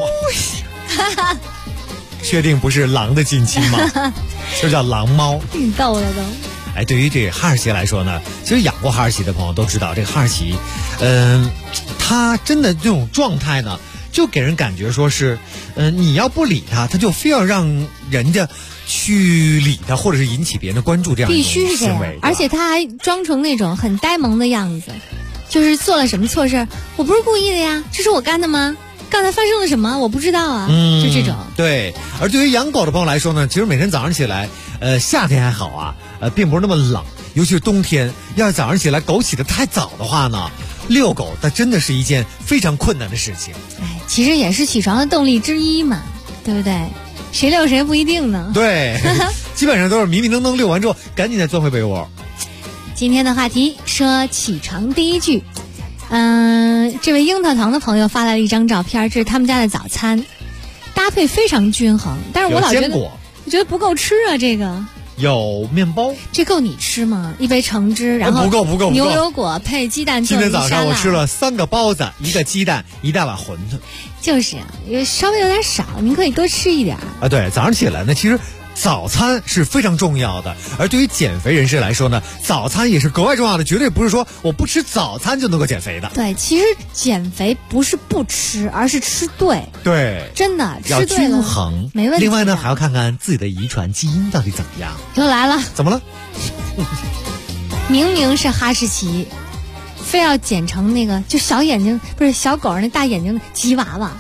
确定不是狼的近亲吗？就叫狼猫。 挺逗的都。 哎，对于这个哈士奇来说呢，其实养过哈士奇的朋友都知道，这个哈士奇，它真的这种状态呢，就给人感觉说是，你要不理它，它就非要让人家去理它，或者是引起别人的关注，这样必须是这样。而且它还装成那种很呆萌的样子，就是做了什么错事，我不是故意的呀，这是我干的吗？刚才发生了什么？我不知道啊。就这种。对。 而对于养狗的朋友来说呢，其实每天早上起来，夏天还好啊，并不是那么冷，尤其是冬天，要是早上起来狗起得太早的话呢，遛狗那真的是一件非常困难的事情。 哎，其实也是起床的动力之一嘛，对不对？谁遛谁不一定呢。 对，基本上都是迷迷瞪瞪遛完之后，赶紧再钻回被窝。 今天的话题说起床第一句。这位樱桃糖的朋友发来了一张照片，这是他们家的早餐，搭配非常均衡，但是我老觉得不够吃啊。这个有面包， 这够你吃吗？一杯橙汁，然后不够牛油果配鸡蛋做今天早上我吃了3个包子，1个鸡蛋，1大碗馄饨， 就是稍微有点少，您可以多吃一点啊。对，早上起来呢，其实早餐是非常重要的，而对于减肥人士来说呢，早餐也是格外重要的，绝对不是说我不吃早餐就能够减肥的。 对，其实减肥不是不吃，而是吃对。 对， 真的吃对了， 要均衡， 没问题。 另外呢，还要看看自己的遗传基因到底怎么样。 又来了， 怎么了？ 明明是哈士奇，非要剪成那个就小眼睛，不是小狗那大眼睛的吉娃娃。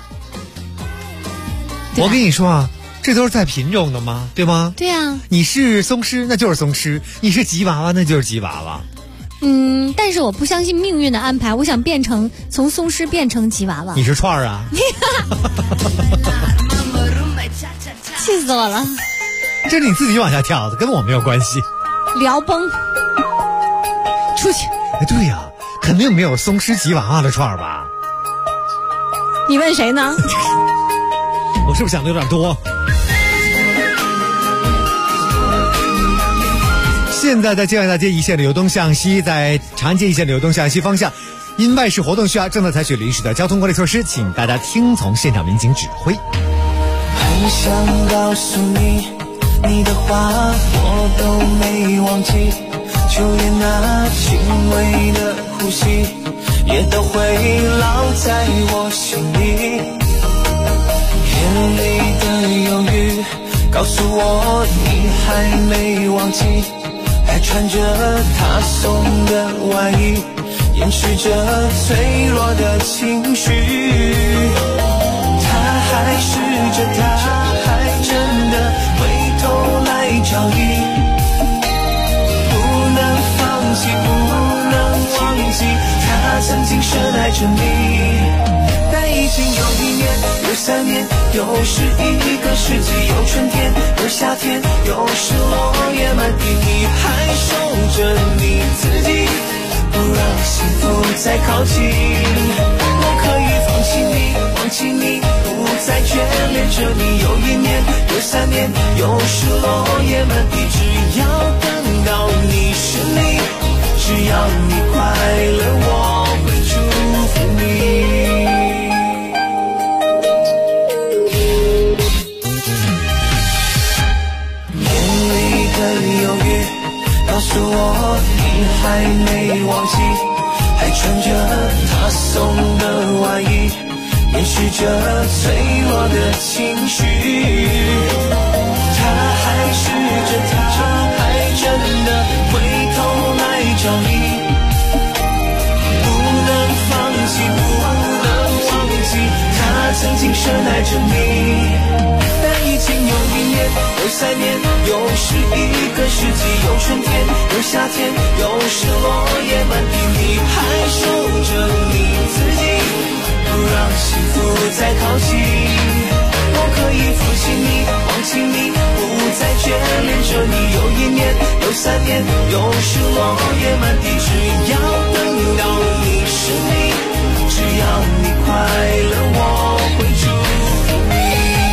我跟你说啊。这都是在品种的吗？对吗？ 对啊， 你是松狮，那就是松狮；你是吉娃娃，那就是吉娃娃。 但是我不相信命运的安排，我想从松狮变成吉娃娃。 你是串儿啊？ 气死我了！ 这是你自己往下跳的，跟我没有关系。 聊崩，出去！ 哎，对呀，肯定没有松狮吉娃娃的串儿吧？ 你问谁呢？ 我是不是想的有点多？现在在建外大街一线流东向西，在长安街一线流东向西方向，因外事活动需要，正在采取临时的交通管理措施，请大家听从现场民警指挥。 很想告诉你，你的话我都没忘记，就连那轻微的呼吸，也都会烙在我心里。眼里的犹豫告诉我你还没忘记，还穿着他送的外衣，掩饰着脆弱的情绪。他还试着，他还真的回头来找你，不能放弃，不能忘记，他曾经深爱着你。但已经有1年，有3年，又是一个世纪，有春天，有夏天，又是落叶满地，你还守着你自己，不让幸福再靠近。我可以放弃你，忘记你，不再眷恋着你。有1年，有3年，又是落叶满地，只要等到你顺利，只要你快乐，我会祝福你。告诉我你还没忘记，还穿着他送的外衣，掩饰着脆弱的情绪。他还试着，他还真的回头来找你，不能放弃，不能忘记，他曾经深爱着你。但已经有1年， 年，又3年，又是一个世纪，有春天，有夏天，又是落叶满地，你还守着你自己，不让幸福再靠近。我可以放弃你，忘记你，不再眷恋着你。又1年，又3年，又是落叶满地，只要等到你生命，只要你快乐，我会祝福你。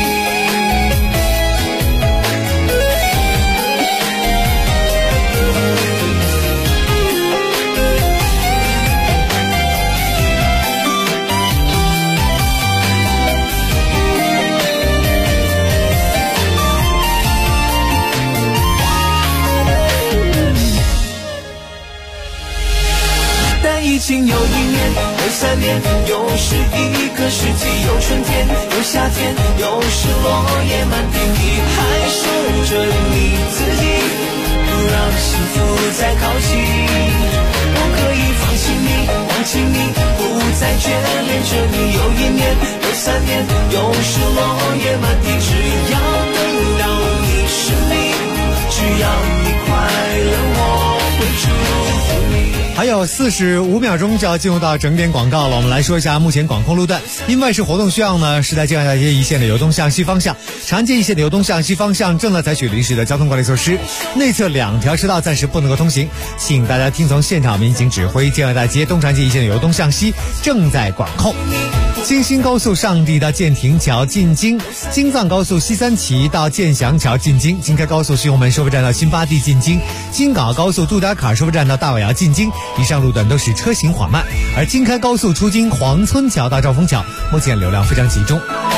已经有1年，又3年，又是一个世纪，有春天，有夏天，又是落叶满地，你还守着你自己，不让幸福再靠近。我可以放弃你，忘记你，不再眷恋着你。又1年，又3年，又是落叶满地，只要等到你生命，只要你快乐，我会祝福你。 还有45秒钟就要进入到整点广告了，我们来说一下目前管控路段。因外事活动需要呢，是在建安大街一线的流动向西方向、长安街一线的流动向西方向正在采取临时的交通管理措施，内侧2条车道暂时不能够通行，请大家听从现场民警指挥。建安大街东长安街一线的流动向西正在管控。京新高速上地到建亭桥进京，京藏高速西三旗到建祥桥进京，京开高速西红门收费站到新八地进京，京港高速杜达卡收费站到大尾窑进京，以上路段都是车行缓慢。而京开高速出京黄村桥到兆丰桥，目前流量非常集中。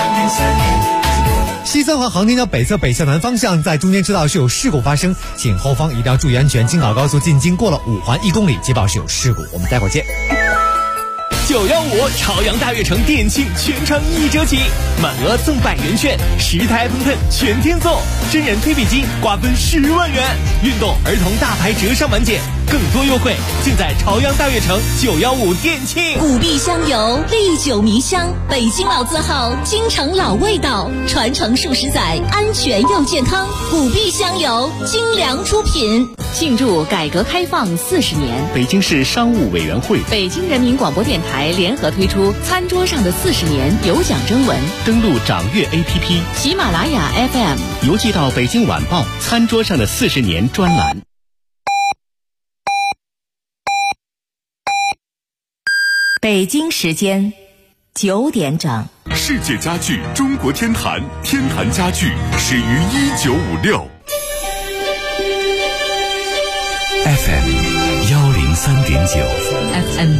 西三环航天桥北侧北向南方向，在中间车道是有事故发生，请后方一定要注意安全。京港高速进京过了5环1公里，接报是有事故。我们待会儿见。 915朝阳大悦城店庆全场1折起，满额赠100元券，10台喷喷全天送，真人推背机瓜分10万元，运动儿童大牌折上满减，更多优惠尽在朝阳大悦城915店庆。 古碧香油，历久弥香，北京老字号，京城老味道，传承数十载，安全又健康。古碧香油，精良出品。 庆祝改革开放40年， 北京市商务委员会、 北京人民广播电台联合推出餐桌上的40年有奖征文， 登录掌阅 APP、 喜马拉雅 FM， 邮寄到北京晚报餐桌上的40年专栏。 北京时间9点整。 世界家具中国天坛，天坛家具始于1956。 FM 103.9 FM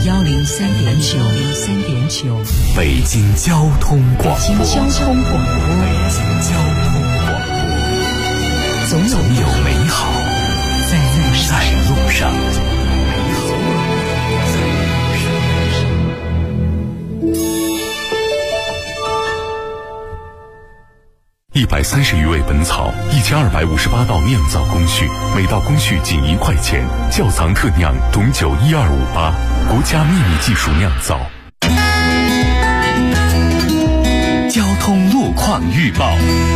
103.9， 北京交通广播， 北京交通广播， 总有美好在路上。130余味本草，1258道酿造工序，每道工序仅1块钱，窖藏特酿董酒12588，国家秘密技术酿造。 交通路况预报。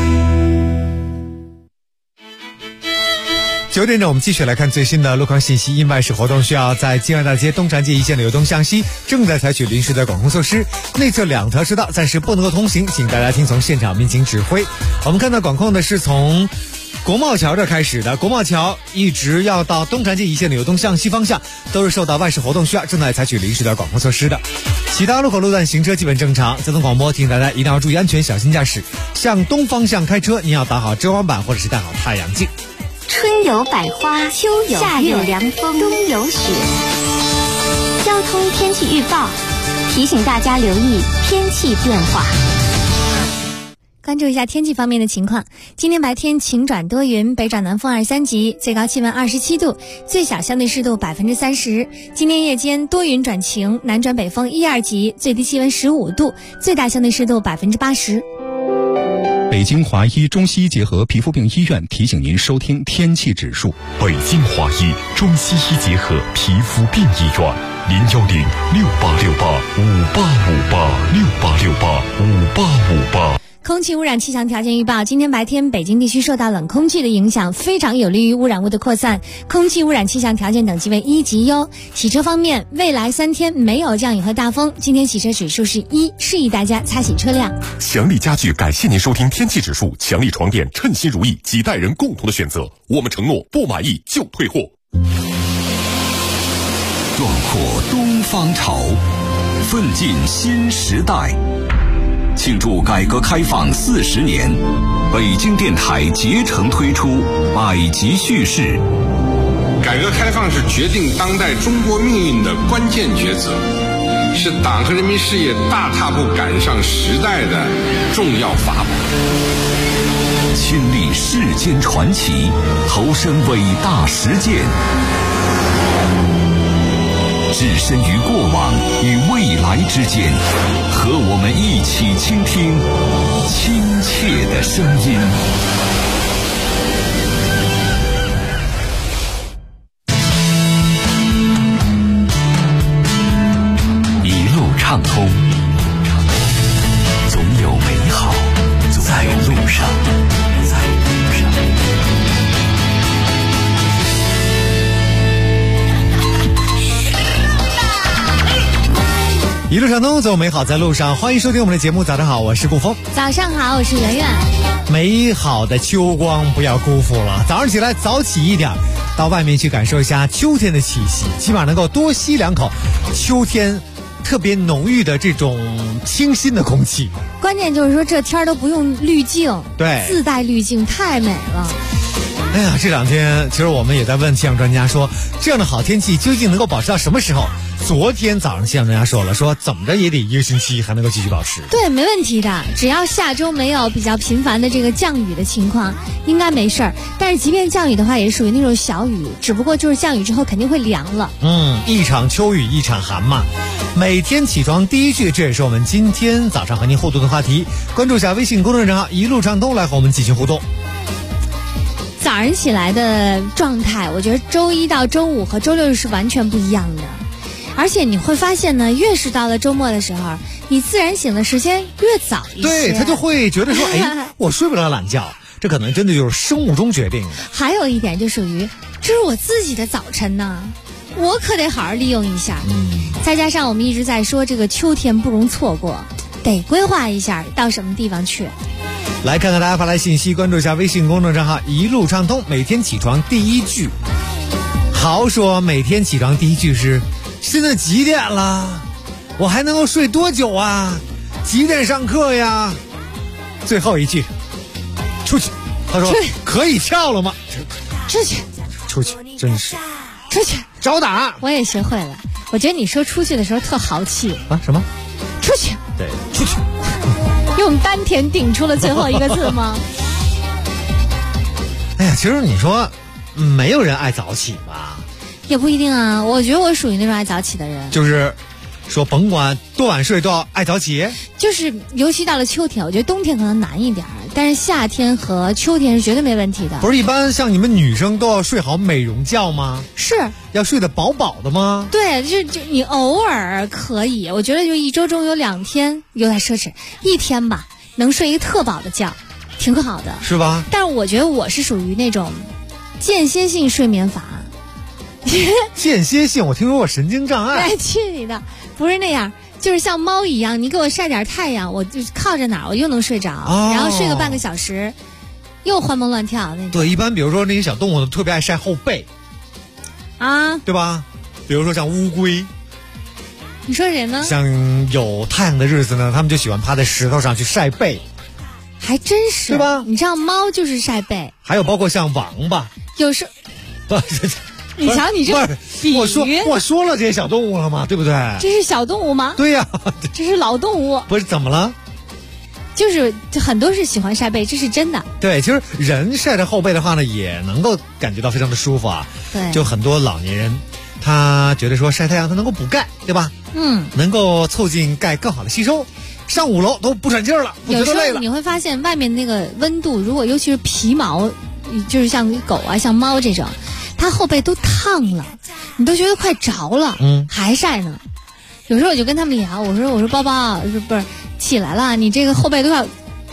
9点整，我们继续来看最新的路况信息。因外事活动需要，在京安大街东长安街一线的流动向西正在采取临时的管控措施，内侧2条车道暂时不能够通行，请大家听从现场民警指挥。我们看到管控的是从国贸桥这开始的，国贸桥一直要到东长安街一线的流动向西方向，都是受到外事活动需要，正在采取临时的管控措施的。其他路口路段行车基本正常。交通广播提醒大家一定要注意安全，小心驾驶。向东方向开车，您要打好遮光板或者是戴好太阳镜。 春有百花，秋有夏有凉风，冬有雪。交通天气预报提醒大家留意天气变化。 关注一下天气方面的情况。今天白天晴转多云，北转南风2、3级，最高气温27度，最小相对湿度30%。今天夜间多云转晴，南转北风1、2级，最低气温15度，最大相对湿度80%。 北京华医中西医结合皮肤病医院提醒您收听天气指数。 北京华医中西医结合皮肤病医院，01068685858，68685858。 空气污染气象条件预报，今天白天北京地区受到冷空气的影响，非常有利于污染物的扩散，空气污染气象条件等级为1级优。洗车方面，未来3天没有降雨和大风，今天洗车指数是1，示意大家擦洗车辆。 强力家具感谢您收听天气指数，强力床垫称心如意，几代人共同的选择，我们承诺不满意就退货。 壮阔东方潮，奋进新时代。庆祝改革开放40年，北京电台竭诚推出百集叙事。 改革开放是决定当代中国命运的关键抉择，是党和人民事业大踏步赶上时代的重要法宝。 亲历世间传奇，投身伟大实践，置身于过往与未来之间，和我们一起倾听亲切的声音。一路畅通，总有美好在路上。 一路畅通，走美好在路上。欢迎收听我们的节目，早上好，我是顾峰。 早上好，我是圆圆。 美好的秋光不要辜负了，早上起来早起一点，到外面去感受一下秋天的气息，起码能够多吸2口秋天特别浓郁的这种清新的空气。 关键就是说这天都不用滤镜， 对， 自带滤镜太美了。 哎呀，这2天其实我们也在问气象专家说，这样的好天气究竟能够保持到什么时候？昨天早上气象专家说了，说怎么着也得1个星期还能够继续保持。 对，没问题的，只要下周没有比较频繁的这个降雨的情况，应该没事儿。但是即便降雨的话，也是属于那种小雨，只不过就是降雨之后肯定会凉了。 一场秋雨一场寒嘛。每天起床第一句，这也是我们今天早上和您互动的话题。关注一下微信公众账号一路畅通，来和我们进行互动。 早上起来的状态，我觉得周一到周五和周六是完全不一样的。而且你会发现呢，越是到了周末的时候，你自然醒的时间越早一些。 对，他就会觉得说，哎，我睡不了懒觉，这可能真的就是生物钟决定的。 还有一点就属于，这是我自己的早晨呢，我可得好好利用一下。再加上我们一直在说这个秋天不容错过，得规划一下到什么地方去。 来看看大家发来信息，关注一下微信公众账号一路畅通。每天起床第一句，豪说每天起床第一句是，现在几点了？我还能够睡多久啊？几点上课呀？最后一句，出去。他说可以跳了吗？ 出去， 出去，真是出去找打。 我也学会了，我觉得你说出去的时候特豪气啊。什么？ 出去。 对，出去。 用丹田顶出了最后一个字吗？ 哎呀，其实你说没有人爱早起吧？ 也不一定啊，我觉得我属于那种爱早起的人。 就是说甭管多晚睡都要爱早起。 就是尤其到了秋天，我觉得冬天可能难一点，但是夏天和秋天是绝对没问题的。 不是一般像你们女生都要睡好美容觉吗？ 是要睡得饱饱的吗？ 对，就你偶尔可以，我觉得就一周中有2天有点奢侈，1天吧能睡一个特饱的觉，挺好的， 是吧？ 但是我觉得我是属于那种间歇性睡眠法。 间歇性，我听说过神经障碍。 哎，去你的！不是那样，就是像猫一样，你给我晒点太阳，我就靠着哪儿我又能睡着，然后睡个半个小时，又欢蹦乱跳那种。 对，一般比如说那些小动物特别爱晒后背， 啊， 对吧？比如说像乌龟。 你说谁呢？ 像有太阳的日子呢，他们就喜欢趴在石头上去晒背。 还真是， 对吧？ 你知道猫就是晒背。 还有包括像王八， 有时。你瞧你这比喻， 我说了这些小动物了吗？对不对？ 这是小动物吗？ 对呀， 这是老动物。 不是怎么了？ 就是很多是喜欢晒背，这是真的。 对，其实人晒着后背的话呢，也能够感觉到非常的舒服啊。 对， 就很多老年人，他觉得说晒太阳它能够补钙，对吧？能够促进钙更好的吸收。上5楼都不喘气儿了，不觉得累了。 有时候你会发现外面那个温度，如果尤其是皮毛，就是像狗啊、像猫这种。它后背都烫了，你都觉得快着了，还晒呢。有时候我就跟他们聊，我说包包，不是起来了，你这个后背都要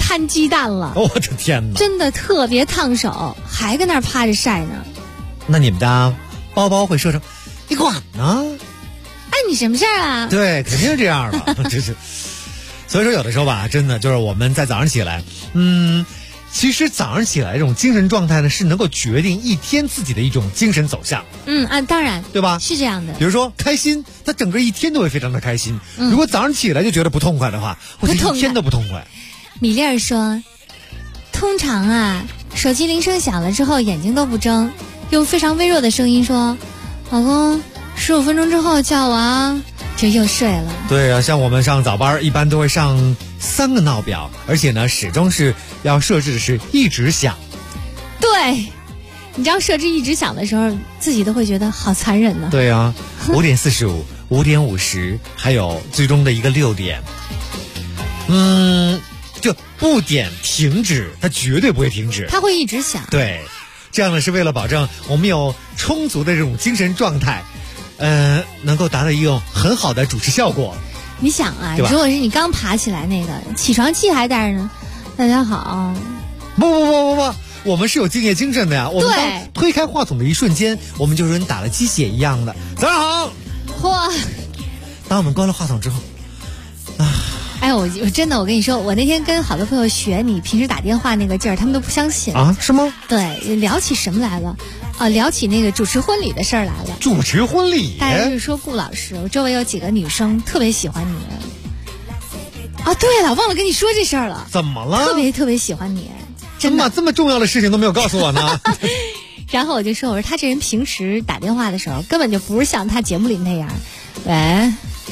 摊鸡蛋了。 我的天哪， 真的特别烫手，还跟那儿趴着晒呢。 那你们家包包会说成你管呢？ 哎，你什么事儿啊？ 对，肯定是这样的，这是。所以说有的时候吧，真的就是我们在早上起来，其实早上起来这种精神状态呢，是能够决定一天自己的一种精神走向。 当然， 对吧？ 是这样的。 比如说开心，他整个一天都会非常的开心。如果早上起来就觉得不痛快的话，或者一天都不痛快。 米粒儿说，通常啊，手机铃声响了之后眼睛都不睁，用非常微弱的声音说：“老公，15分钟之后叫我啊。”就又睡了。 对啊，像我们上早班一般都会上3个闹表，而且呢始终是要设置的是一直响。 对，你知道设置一直响的时候，自己都会觉得好残忍呢。 对啊，5点45、5点50，还有最终的一个6点。就不点停止，它绝对不会停止， 它会一直响。 对，这样呢是为了保证我们有充足的这种精神状态。能够达到一种很好的主持效果。 你想啊，如果是你刚爬起来那个起床气还带着呢，大家好。 不，我们是有敬业精神的呀。我们刚推开话筒的一瞬间，我们就跟打了鸡血一样的。早上好。 嚯！ 当我们关了话筒之后， 哎，我真的，我跟你说，我那天跟好多朋友学你平时打电话那个劲儿，他们都不相信啊？是吗？ 对，聊起什么来了？聊起那个主持婚礼的事儿来了。 主持婚礼， 大家就是说顾老师，我周围有几个女生特别喜欢你。啊，对了，忘了跟你说这事儿了。 怎么了？ 特别喜欢你，真的。这么重要的事情都没有告诉我呢。 然后我就说，我说他这人平时打电话的时候，根本就不是像他节目里那样。喂，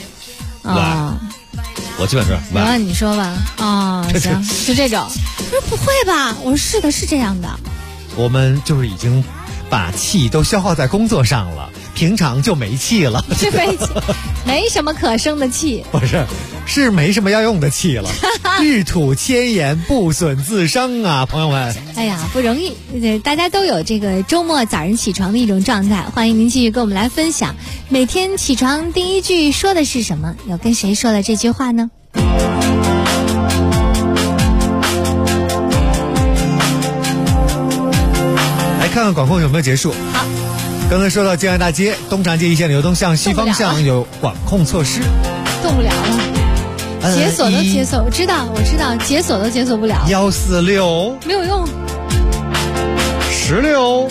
我基本是。 然后你说吧，行，就这种。我说不会吧？我说是的，是这样的。 我们就是已经把气都消耗在工作上了，平常就没气了。 是没什么可生的气。 不是没什么要用的气了。日吐千言，不损自伤啊，朋友们。 哎呀，不容易，大家都有这个周末早上起床的一种状态。欢迎您继续跟我们来分享，每天起床第一句说的是什么？有跟谁说了这句话呢？ 看看管控有没有结束。 好， 刚才说到建安大街、东长街一线流动向西方向有管控措施， 动不了了，解锁都解锁，我知道，解锁都解锁不了。 146 没有用 ，16。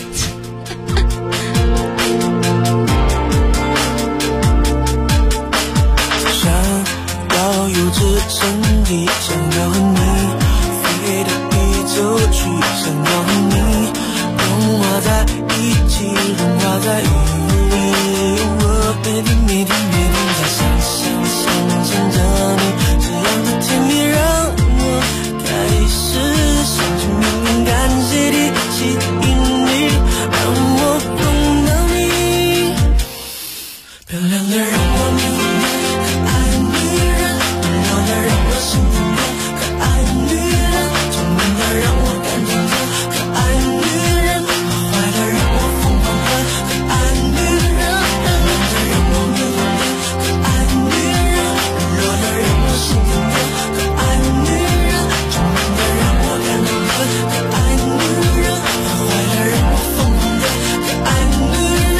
想要有只身体，想要和你飞到宇宙去，想要和你融化在一起，融化在雨里。我每天在想着你，这样的甜蜜让我开始想起敏感谁的吸引力，让我碰到你，漂亮的让我迷恋，可爱的女人，温柔的让我心疼的可爱的女人，聪明的让我感动的可爱的女人，坏的让我疯狂的可爱的女人，冷的让我迷恋的可爱的女人，温柔的让我心疼的可爱的女人，聪明的让我感动的可爱的女人，坏的让我疯狂的可爱的女人。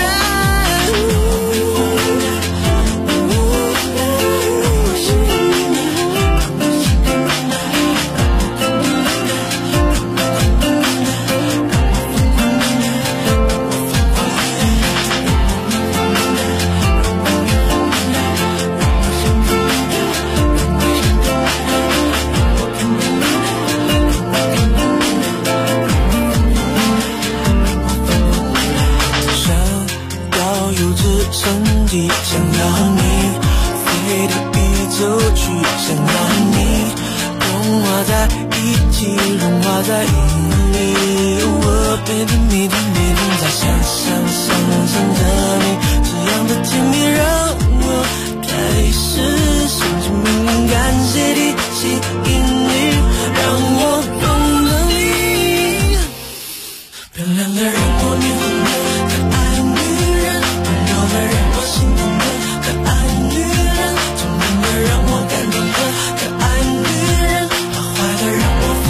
身体想要和你飞到宇宙去，想要和你融化在一起，融化在云里。我每天在想着你，这样的甜蜜让我开始想起敏感谁的吸引力，让我碰到你，漂亮的让我迷昏的可爱的女人，温柔的让我心疼的可爱的女人，聪明的让我感动的可爱的女人，坏的让我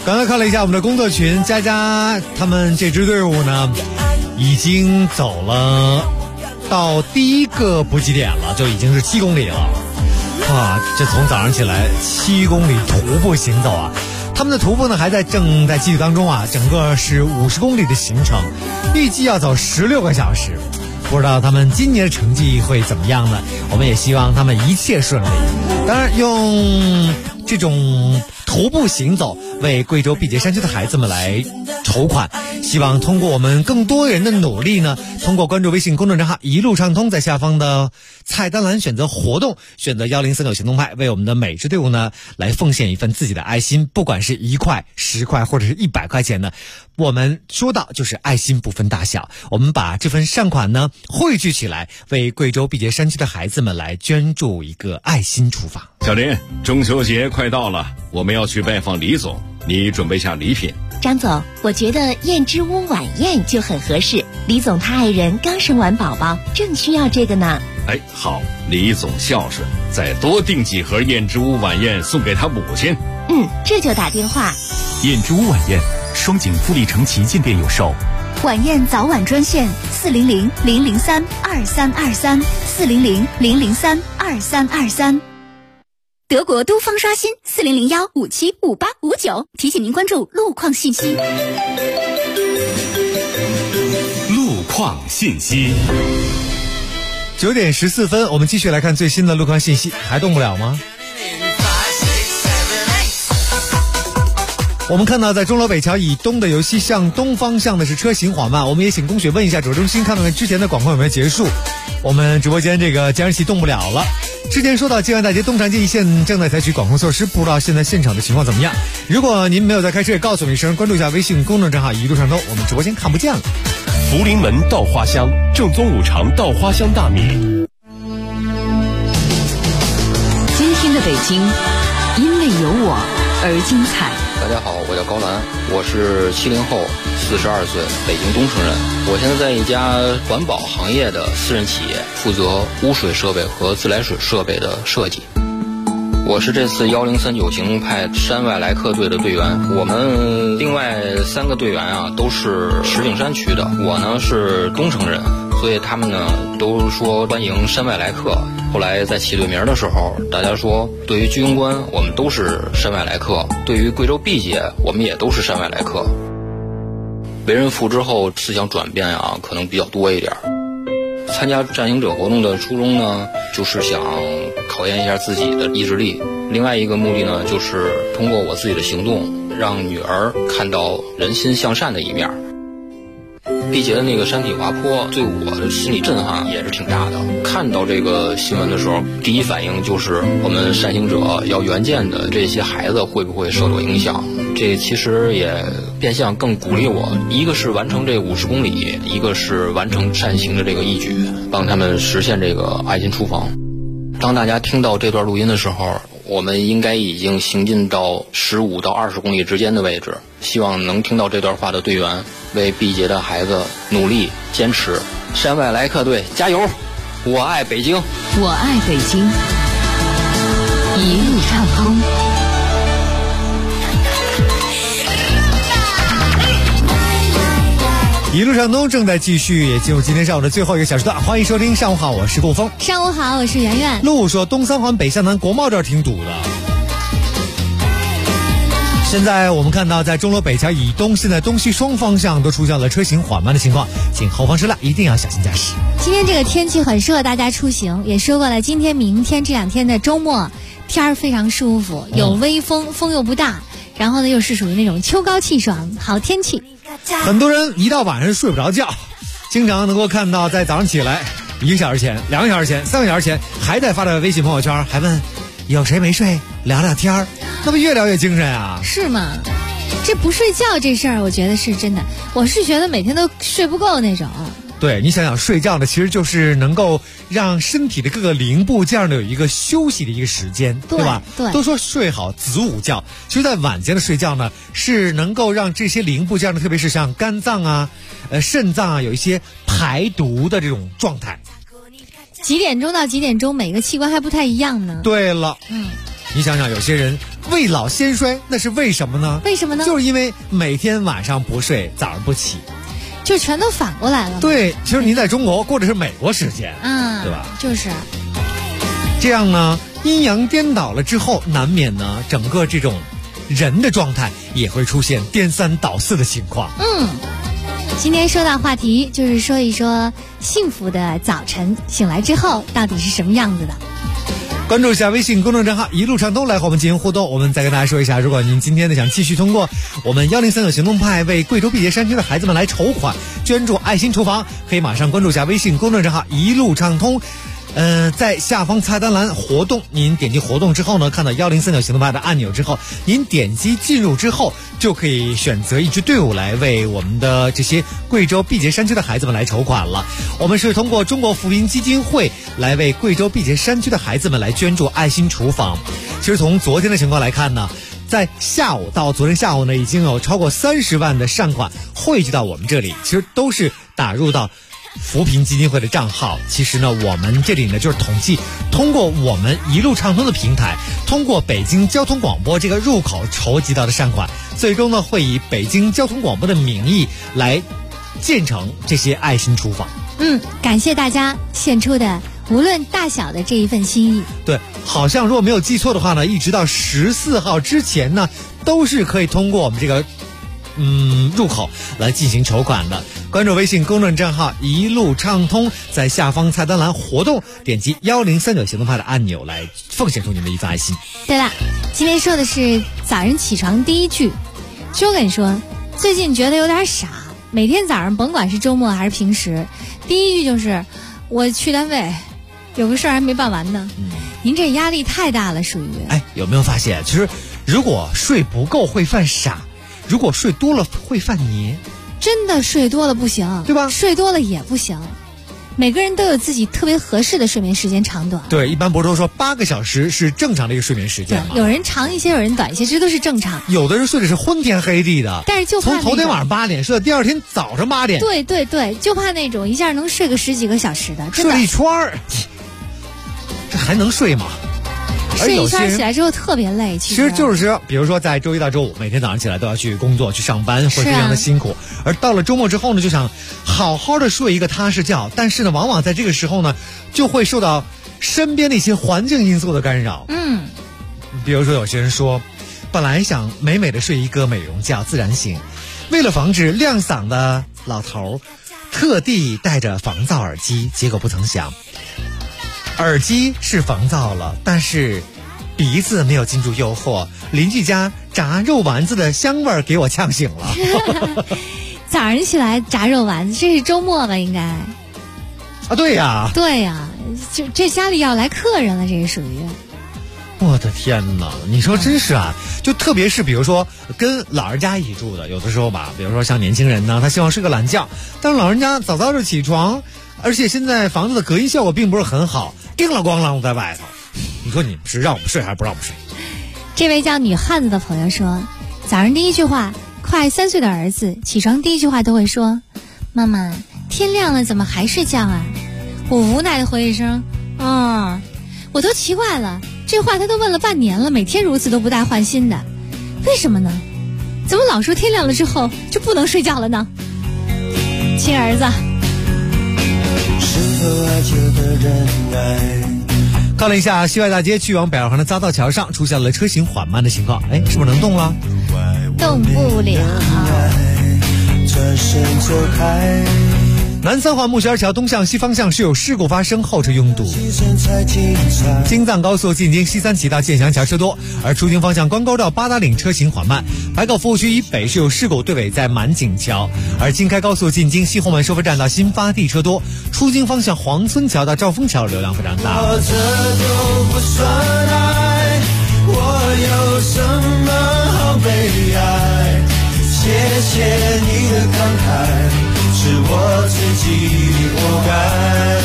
刚才看了一下我们的工作群，佳佳他们这支队伍呢，已经走了到第一个补给点了，就已经是7公里了。哇，这从早上起来7公里徒步行走啊！他们的徒步呢正在继续当中啊，整个是50公里的行程，预计要走16个小时。不知道他们今年的成绩会怎么样呢？我们也希望他们一切顺利。当然，用这种徒步行走为贵州毕节山区的孩子们来筹款，希望通过我们更多人的努力呢，通过关注微信公众账号一路畅通，在下方的菜单栏选择活动，选择1039行动派，为我们的每支队伍呢来奉献一份自己的爱心，不管是1块、10块或者是100块钱呢，我们说到就是爱心不分大小，我们把这份善款呢汇聚起来，为贵州毕节山区的孩子们来捐助一个爱心厨房。 小林，中秋节快到了，我们要去拜访李总，你准备下礼品。 张总，我觉得燕之屋晚宴就很合适，李总他爱人刚生完宝宝，正需要这个呢。 哎，好，李总孝顺，再多订几盒燕之屋晚宴送给他母亲。 这就打电话。 燕之屋晚宴，双井富力城旗舰店有售。 晚宴早晚专线400-003-2323，400-003-2323。德国都方刷新40015755859，提醒您关注路况信息。 路况信息。 9点14分，我们继续来看最新的路况信息。还动不了吗？我们看到在钟楼北桥以东的由西向东方向的是车行缓慢，我们也请龚雪问一下指挥中心，看看之前的广告有没有结束。我们直播间这个监视器动不了了。之前说到静安大街东长街一线正在采取管控措施，不知道现在现场的情况怎么样。如果您没有在开车，也告诉我们一声，关注一下微信公众账号一路畅通，我们直播间看不见了。 福临门稻花香，正宗五常稻花香大米。 今天的北京，因为有我而精彩。 大家好，我叫高兰，我是70后，42岁，北京东城人。我现在在一家环保行业的私人企业，负责污水设备和自来水设备的设计。我是这次1039行动派山外来客队的队员，我们另外3个队员啊都是石景山区的，我呢是东城人，所以他们呢都说欢迎山外来客。后来在起队名的时候，大家说对于居庸关我们都是山外来客，对于贵州毕节我们也都是山外来客。为人父之后，思想转变啊可能比较多一点。参加战行者活动的初衷呢，就是想考验一下自己的意志力。另外一个目的呢，就是通过我自己的行动，让女儿看到人心向善的一面。毕节的那个山体滑坡对我的心理震撼也是挺大的。看到这个新闻的时候，第一反应就是我们善行者要援建的这些孩子会不会受到影响。这其实也变相更鼓励我，一个是完成这50公里，一个是完成善行的这个义举，帮他们实现这个爱心厨房。当大家听到这段录音的时候，我们应该已经行进到15到20公里之间的位置。希望能听到这段话的队员为毕节的孩子努力坚持。山外来客队加油！我爱北京， 我爱北京，一路畅通。 一路畅通正在继续，也进入今天上午的最后一个小时段。欢迎收听上午好，我是顾峰。 上午好，我是圆圆。 路说东三环北向南国贸这儿挺堵的。现在我们看到，在钟楼北桥以东，现在东西双方向都出现了车行缓慢的情况，请后方车辆一定要小心驾驶。 今天这个天气很适合大家出行，也说过了，今天、明天这2天的周末，天儿非常舒服，有微风，风又不大，然后呢又是属于那种秋高气爽，好天气。 很多人一到晚上睡不着觉，经常能够看到在早上起来1个小时前、2个小时前、3个小时前还在发着微信朋友圈，还问有谁没睡，聊聊天儿，那不越聊越精神啊？ 是吗？这不睡觉这事儿，我觉得是真的。我是觉得每天都睡不够那种。 对，你想想，睡觉呢，其实就是能够让身体的各个零部件呢有一个休息的一个时间，对吧？ 对。 都说睡好子午觉，其实在晚间的睡觉呢，是能够让这些零部件呢，特别是像肝脏啊、肾脏啊，有一些排毒的这种状态。 几点钟到几点钟，每个器官还不太一样呢。 对了， 你想想，有些人未老先衰，那是为什么呢？ 为什么呢？ 就是因为每天晚上不睡，早上不起， 就全都反过来了。 对，其实您在中国过的是美国时间，对吧？ 就是这样呢，阴阳颠倒了之后，难免呢，整个这种人的状态也会出现颠三倒四的情况。 今天说到话题，就是说一说幸福的早晨，醒来之后到底是什么样子的。 关注一下微信公众账号一路畅通，来和我们进行互动。我们再跟大家说一下，如果您今天呢想继续通过我们103行动派为贵州毕节山区的孩子们来筹款捐助爱心厨房，可以马上关注一下微信公众账号一路畅通。在下方菜单栏活动，您点击活动之后呢，看到103行动派的按钮之后，您点击进入之后，就可以选择一支队伍来为我们的这些贵州毕节山区的孩子们来筹款了。我们是通过中国福林基金会来为贵州毕节山区的孩子们来捐助爱心厨房。其实从昨天的情况来看呢，在下午到昨天下午呢，已经有超过30万的善款汇集到我们这里，其实都是打入到扶贫基金会的账号。其实呢，我们这里呢就是统计，通过我们一路畅通的平台，通过北京交通广播这个入口筹集到的善款，最终呢会以北京交通广播的名义来建成这些爱心厨房。 感谢大家献出的无论大小的这一份心意。 对，好像如果没有记错的话呢，一直到14号之前呢，都是可以通过我们这个入口来进行筹款的。关注微信公众账号一路畅通，在下方菜单栏活动，点击1039行动派的按钮来奉献出您的一份爱心。 对了，今天说的是早上起床第一句。就跟你说，最近觉得有点傻，每天早上甭管是周末还是平时，第一句就是我去单位有个事儿还没办完呢。您这压力太大了，属于有没有发现，其实如果睡不够会犯傻，如果睡多了会犯黏。 真的睡多了不行， 对吧？ 睡多了也不行。每个人都有自己特别合适的睡眠时间长短。 对，一般博主说8个小时是正常的一个睡眠时间嘛。 有人长一些，有人短一些，这都是正常。 有的人睡的是昏天黑地的， 但是就怕从头天晚上8点睡到第二天早上8点。 对对对，就怕那种一下能睡个10几个小时的， 睡了一圈儿，这还能睡吗？ 睡一圈起来之后特别累，其实就是比如说在周一到周五每天早上起来都要去工作去上班，会非常的辛苦，而到了周末之后呢，就想好好的睡一个踏实觉，但是呢往往在这个时候呢就会受到身边的一些环境因素的干扰。比如说有些人说本来想美美的睡一个美容觉自然醒，为了防止亮嗓的老头特地戴着防噪耳机，结果不曾想耳机是防噪了，但是鼻子没有禁住诱惑，邻居家炸肉丸子的香味儿给我呛醒了。 早上起来炸肉丸子，这是周末吧？应该啊，对呀， 就这家里要来客人了，这是属于。 我的天哪，你说真是啊，就特别是比如说跟老人家一起住的，有的时候吧，比如说像年轻人呢，他希望睡个懒觉，但是老人家早早就起床，而且现在房子的隔音效果并不是很好，叮了咣啷在外头，你说你们是让我们睡还是不让我们睡？ 这位叫女汉子的朋友说，早上第一句话，快3岁的儿子起床第一句话都会说，妈妈，天亮了怎么还睡觉啊？我无奈的回一声，我都奇怪了，这话他都问了半年了，每天如此都不带换新的，为什么呢？怎么老说天亮了之后就不能睡觉了呢？亲儿子， 看了一下西外大街去往北二环的匝道桥上出现了车行缓慢的情况，是不是能动了？ 动不了。 转身走开。 南3环木樨桥东向西方向是有事故发生，后车拥堵。京藏高速进京西3旗到建祥桥车多，而出京方向关沟到八达岭车行缓慢。白狗服务区以北是有事故对尾在满景桥，而京开高速进京西红门收费站到新发地车多，出京方向黄村桥到兆丰桥流量非常大。 这都不算爱，我有什么好悲哀？谢谢你的慷慨，是我自己活该。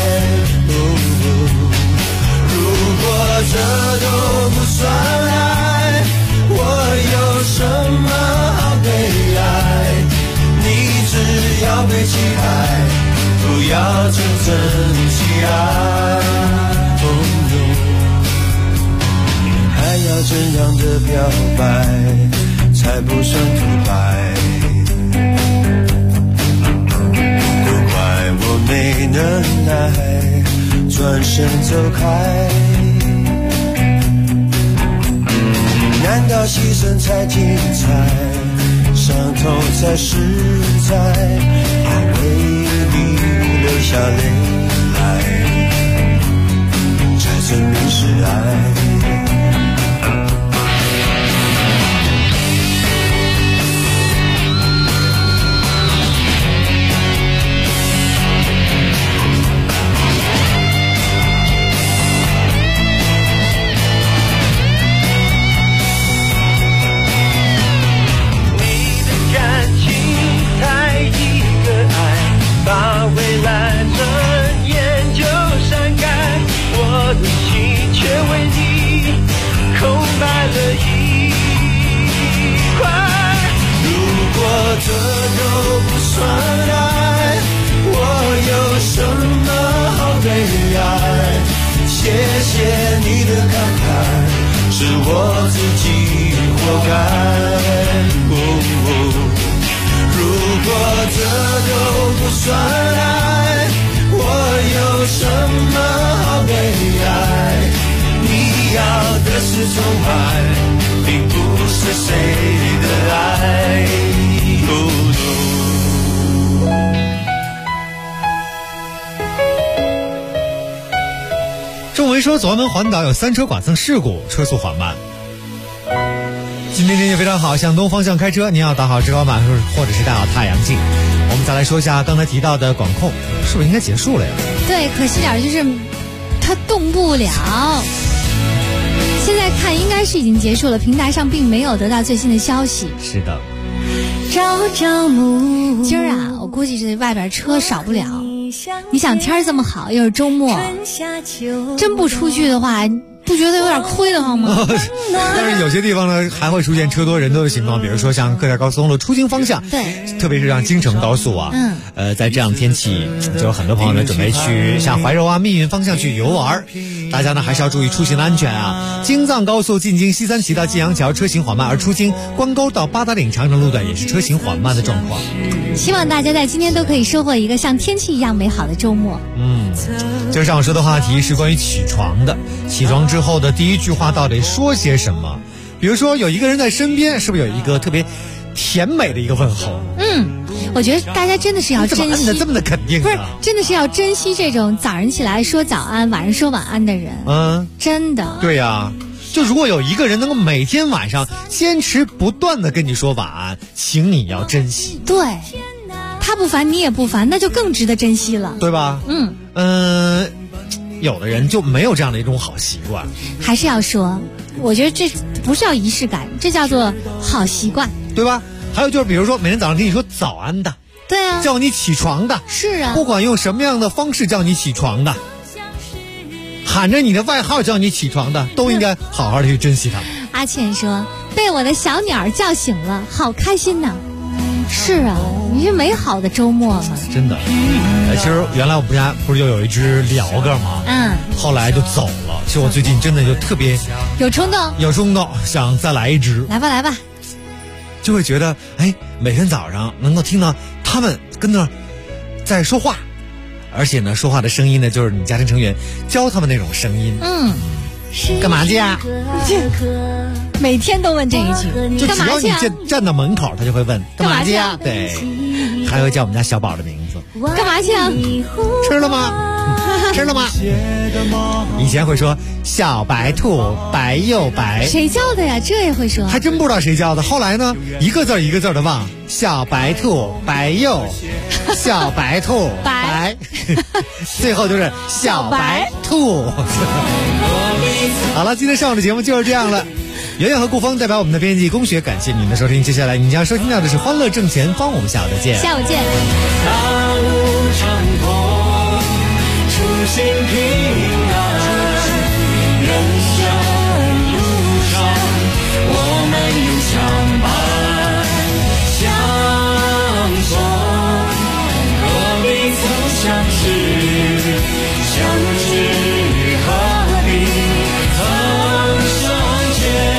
如果这都不算爱，我有什么好悲哀？你只要被期待，不要真正去爱。还要要怎样的表白才不算独白？都怪我没能耐转身走开。难道牺牲才精彩，伤痛才实在？要为你流下泪来，才证明是爱。把未来转眼就删改，我的心却为你空白了一块。如果这都不算爱，我有什么好悲哀？谢谢你的慷慨，是我自己活该。如果这都不算爱，我有什么好悲哀？你要的是宠爱，并不是谁的爱。 仲维说，左安门环岛有3车剐蹭事故，车速缓慢。今天天气非常好，向东方向开车，您要打好遮光板或者是戴好太阳镜。我们再来说一下刚才提到的管控，是不是应该结束了呀？ 对，可惜点就是它动不了。现在看应该是已经结束了，平台上并没有得到最新的消息。 是的。 朝朝暮，今儿啊，我估计是外边车少不了。你想天儿这么好，又是周末，真不出去的话，不觉得有点亏得慌吗？ 但是有些地方呢，还会出现车多人多的情况，比如说像各条高速公路出京方向， 对， 特别是像京承高速啊，在这样的天气，就有很多朋友呢准备去像怀柔啊、密云方向去游玩，大家呢还是要注意出行的安全啊。京藏高速进京西三旗到晋阳桥车行缓慢，而出京关沟到八达岭长城路段也是车行缓慢的状况。 希望大家在今天都可以收获一个像天气一样美好的周末。 今儿上午说的话题是关于起床的，起床之后的第一句话到底说些什么？比如说有一个人在身边，是不是有一个特别甜美的一个问候？ 我觉得大家真的是要珍惜， 这么的肯定不是，真的是要珍惜这种早上起来说早安，晚上说晚安的人。真的。 对呀。就如果有一个人能够每天晚上坚持不断的跟你说晚安，请你要珍惜。 对，他不烦你也不烦，那就更值得珍惜了， 对吧？有的人就没有这样的一种好习惯。 还是要说，我觉得这不是叫仪式感，这叫做好习惯， 对吧？还有就是比如说每天早上跟你说早安的， 对啊， 叫你起床的， 是啊， 不管用什么样的方式叫你起床的，喊着你的外号叫你起床的，都应该好好的去珍惜他们。 阿倩说，被我的小鸟叫醒了，好开心呐。是啊，你是美好的周末嘛。 真的。其实原来我们家不是就有一只鹩哥吗？后来就走了。其实我最近真的就特别有冲动想再来一只。 来吧， 就会觉得每天早上能够听到他们跟那在说话，而且呢说话的声音呢就是你家庭成员教他们那种声音。干嘛去啊？ 每天都问这一句， 就只要你站到门口，他就会问干嘛去啊？对，还会叫我们家小宝的名字。 干嘛去啊？ 吃了吗？吃了吗？以前会说小白兔白又白， 谁叫的呀？这也会说？ 还真不知道谁叫的。后来呢，一个字一个字的忘，小白兔白又，小白兔白，最后就是小白兔。好了，今天上午的节目就是这样了。圆圆和顾峰代表我们的编辑龚学，感谢您的收听。接下来您将收听到的是《欢乐正前方》，我们下午再见。 下午见。 大路长空，初心平安，人生路上我们永相伴相逢，何必曾相识，相知何必曾相见。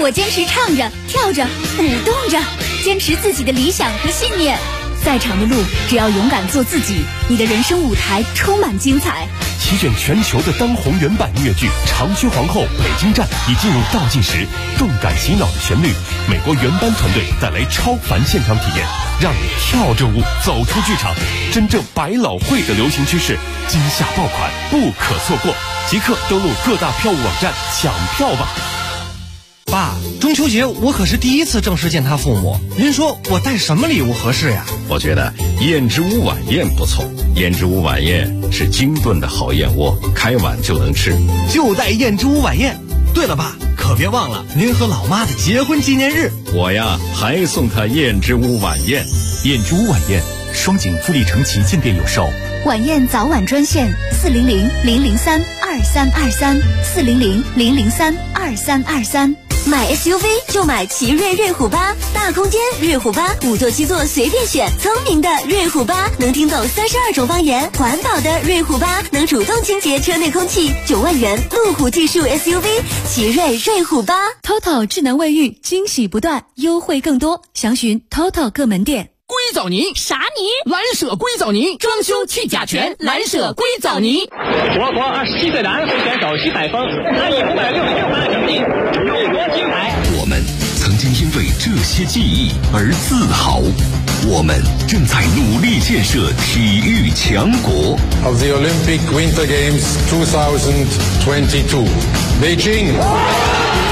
我坚持唱着、跳着、舞动着，坚持自己的理想和信念。再长的路，只要勇敢做自己，你的人生舞台充满精彩。 席卷全球的当红原版音乐剧《长靴皇后》北京站已进入倒计时，动感洗脑的旋律，美国原班团队带来超凡现场体验，让你跳着舞走出剧场。真正百老汇的流行趋势，今夏爆款不可错过，即刻登录各大票务网站抢票吧。 爸，中秋节我可是第一次正式见他父母，您说我带什么礼物合适呀？ 我觉得燕之屋晚宴不错，燕之屋晚宴是精炖的好燕窝，开碗就能吃， 就带燕之屋晚宴。对了，爸，可别忘了您和老妈的结婚纪念日。 我呀还送他燕之屋晚宴。 燕之屋晚宴，双井富力城旗舰店有售。 晚宴早晚专线400-003-2323，400-003-2323。 买 SUV 就买奇瑞瑞虎8，大空间瑞虎8，5座7座随便选，聪明的瑞虎8能听懂32种方言，环保的瑞虎8能主动清洁车内空气，9万元路虎技术 SUV， 奇瑞瑞虎8。 TOTO 智能卫浴，惊喜不断，优惠更多，详询 TOTO 各门店。 硅藻泥啥泥？蓝舍硅藻泥，装修去甲醛，蓝舍硅藻泥。 我国27岁的安徽选手徐海峰，他以566分的成绩荣获金牌。 我们曾经因为这些记忆而自豪，我们正在努力建设体育强国。 Of the Olympic Winter Games 2022, Beijing.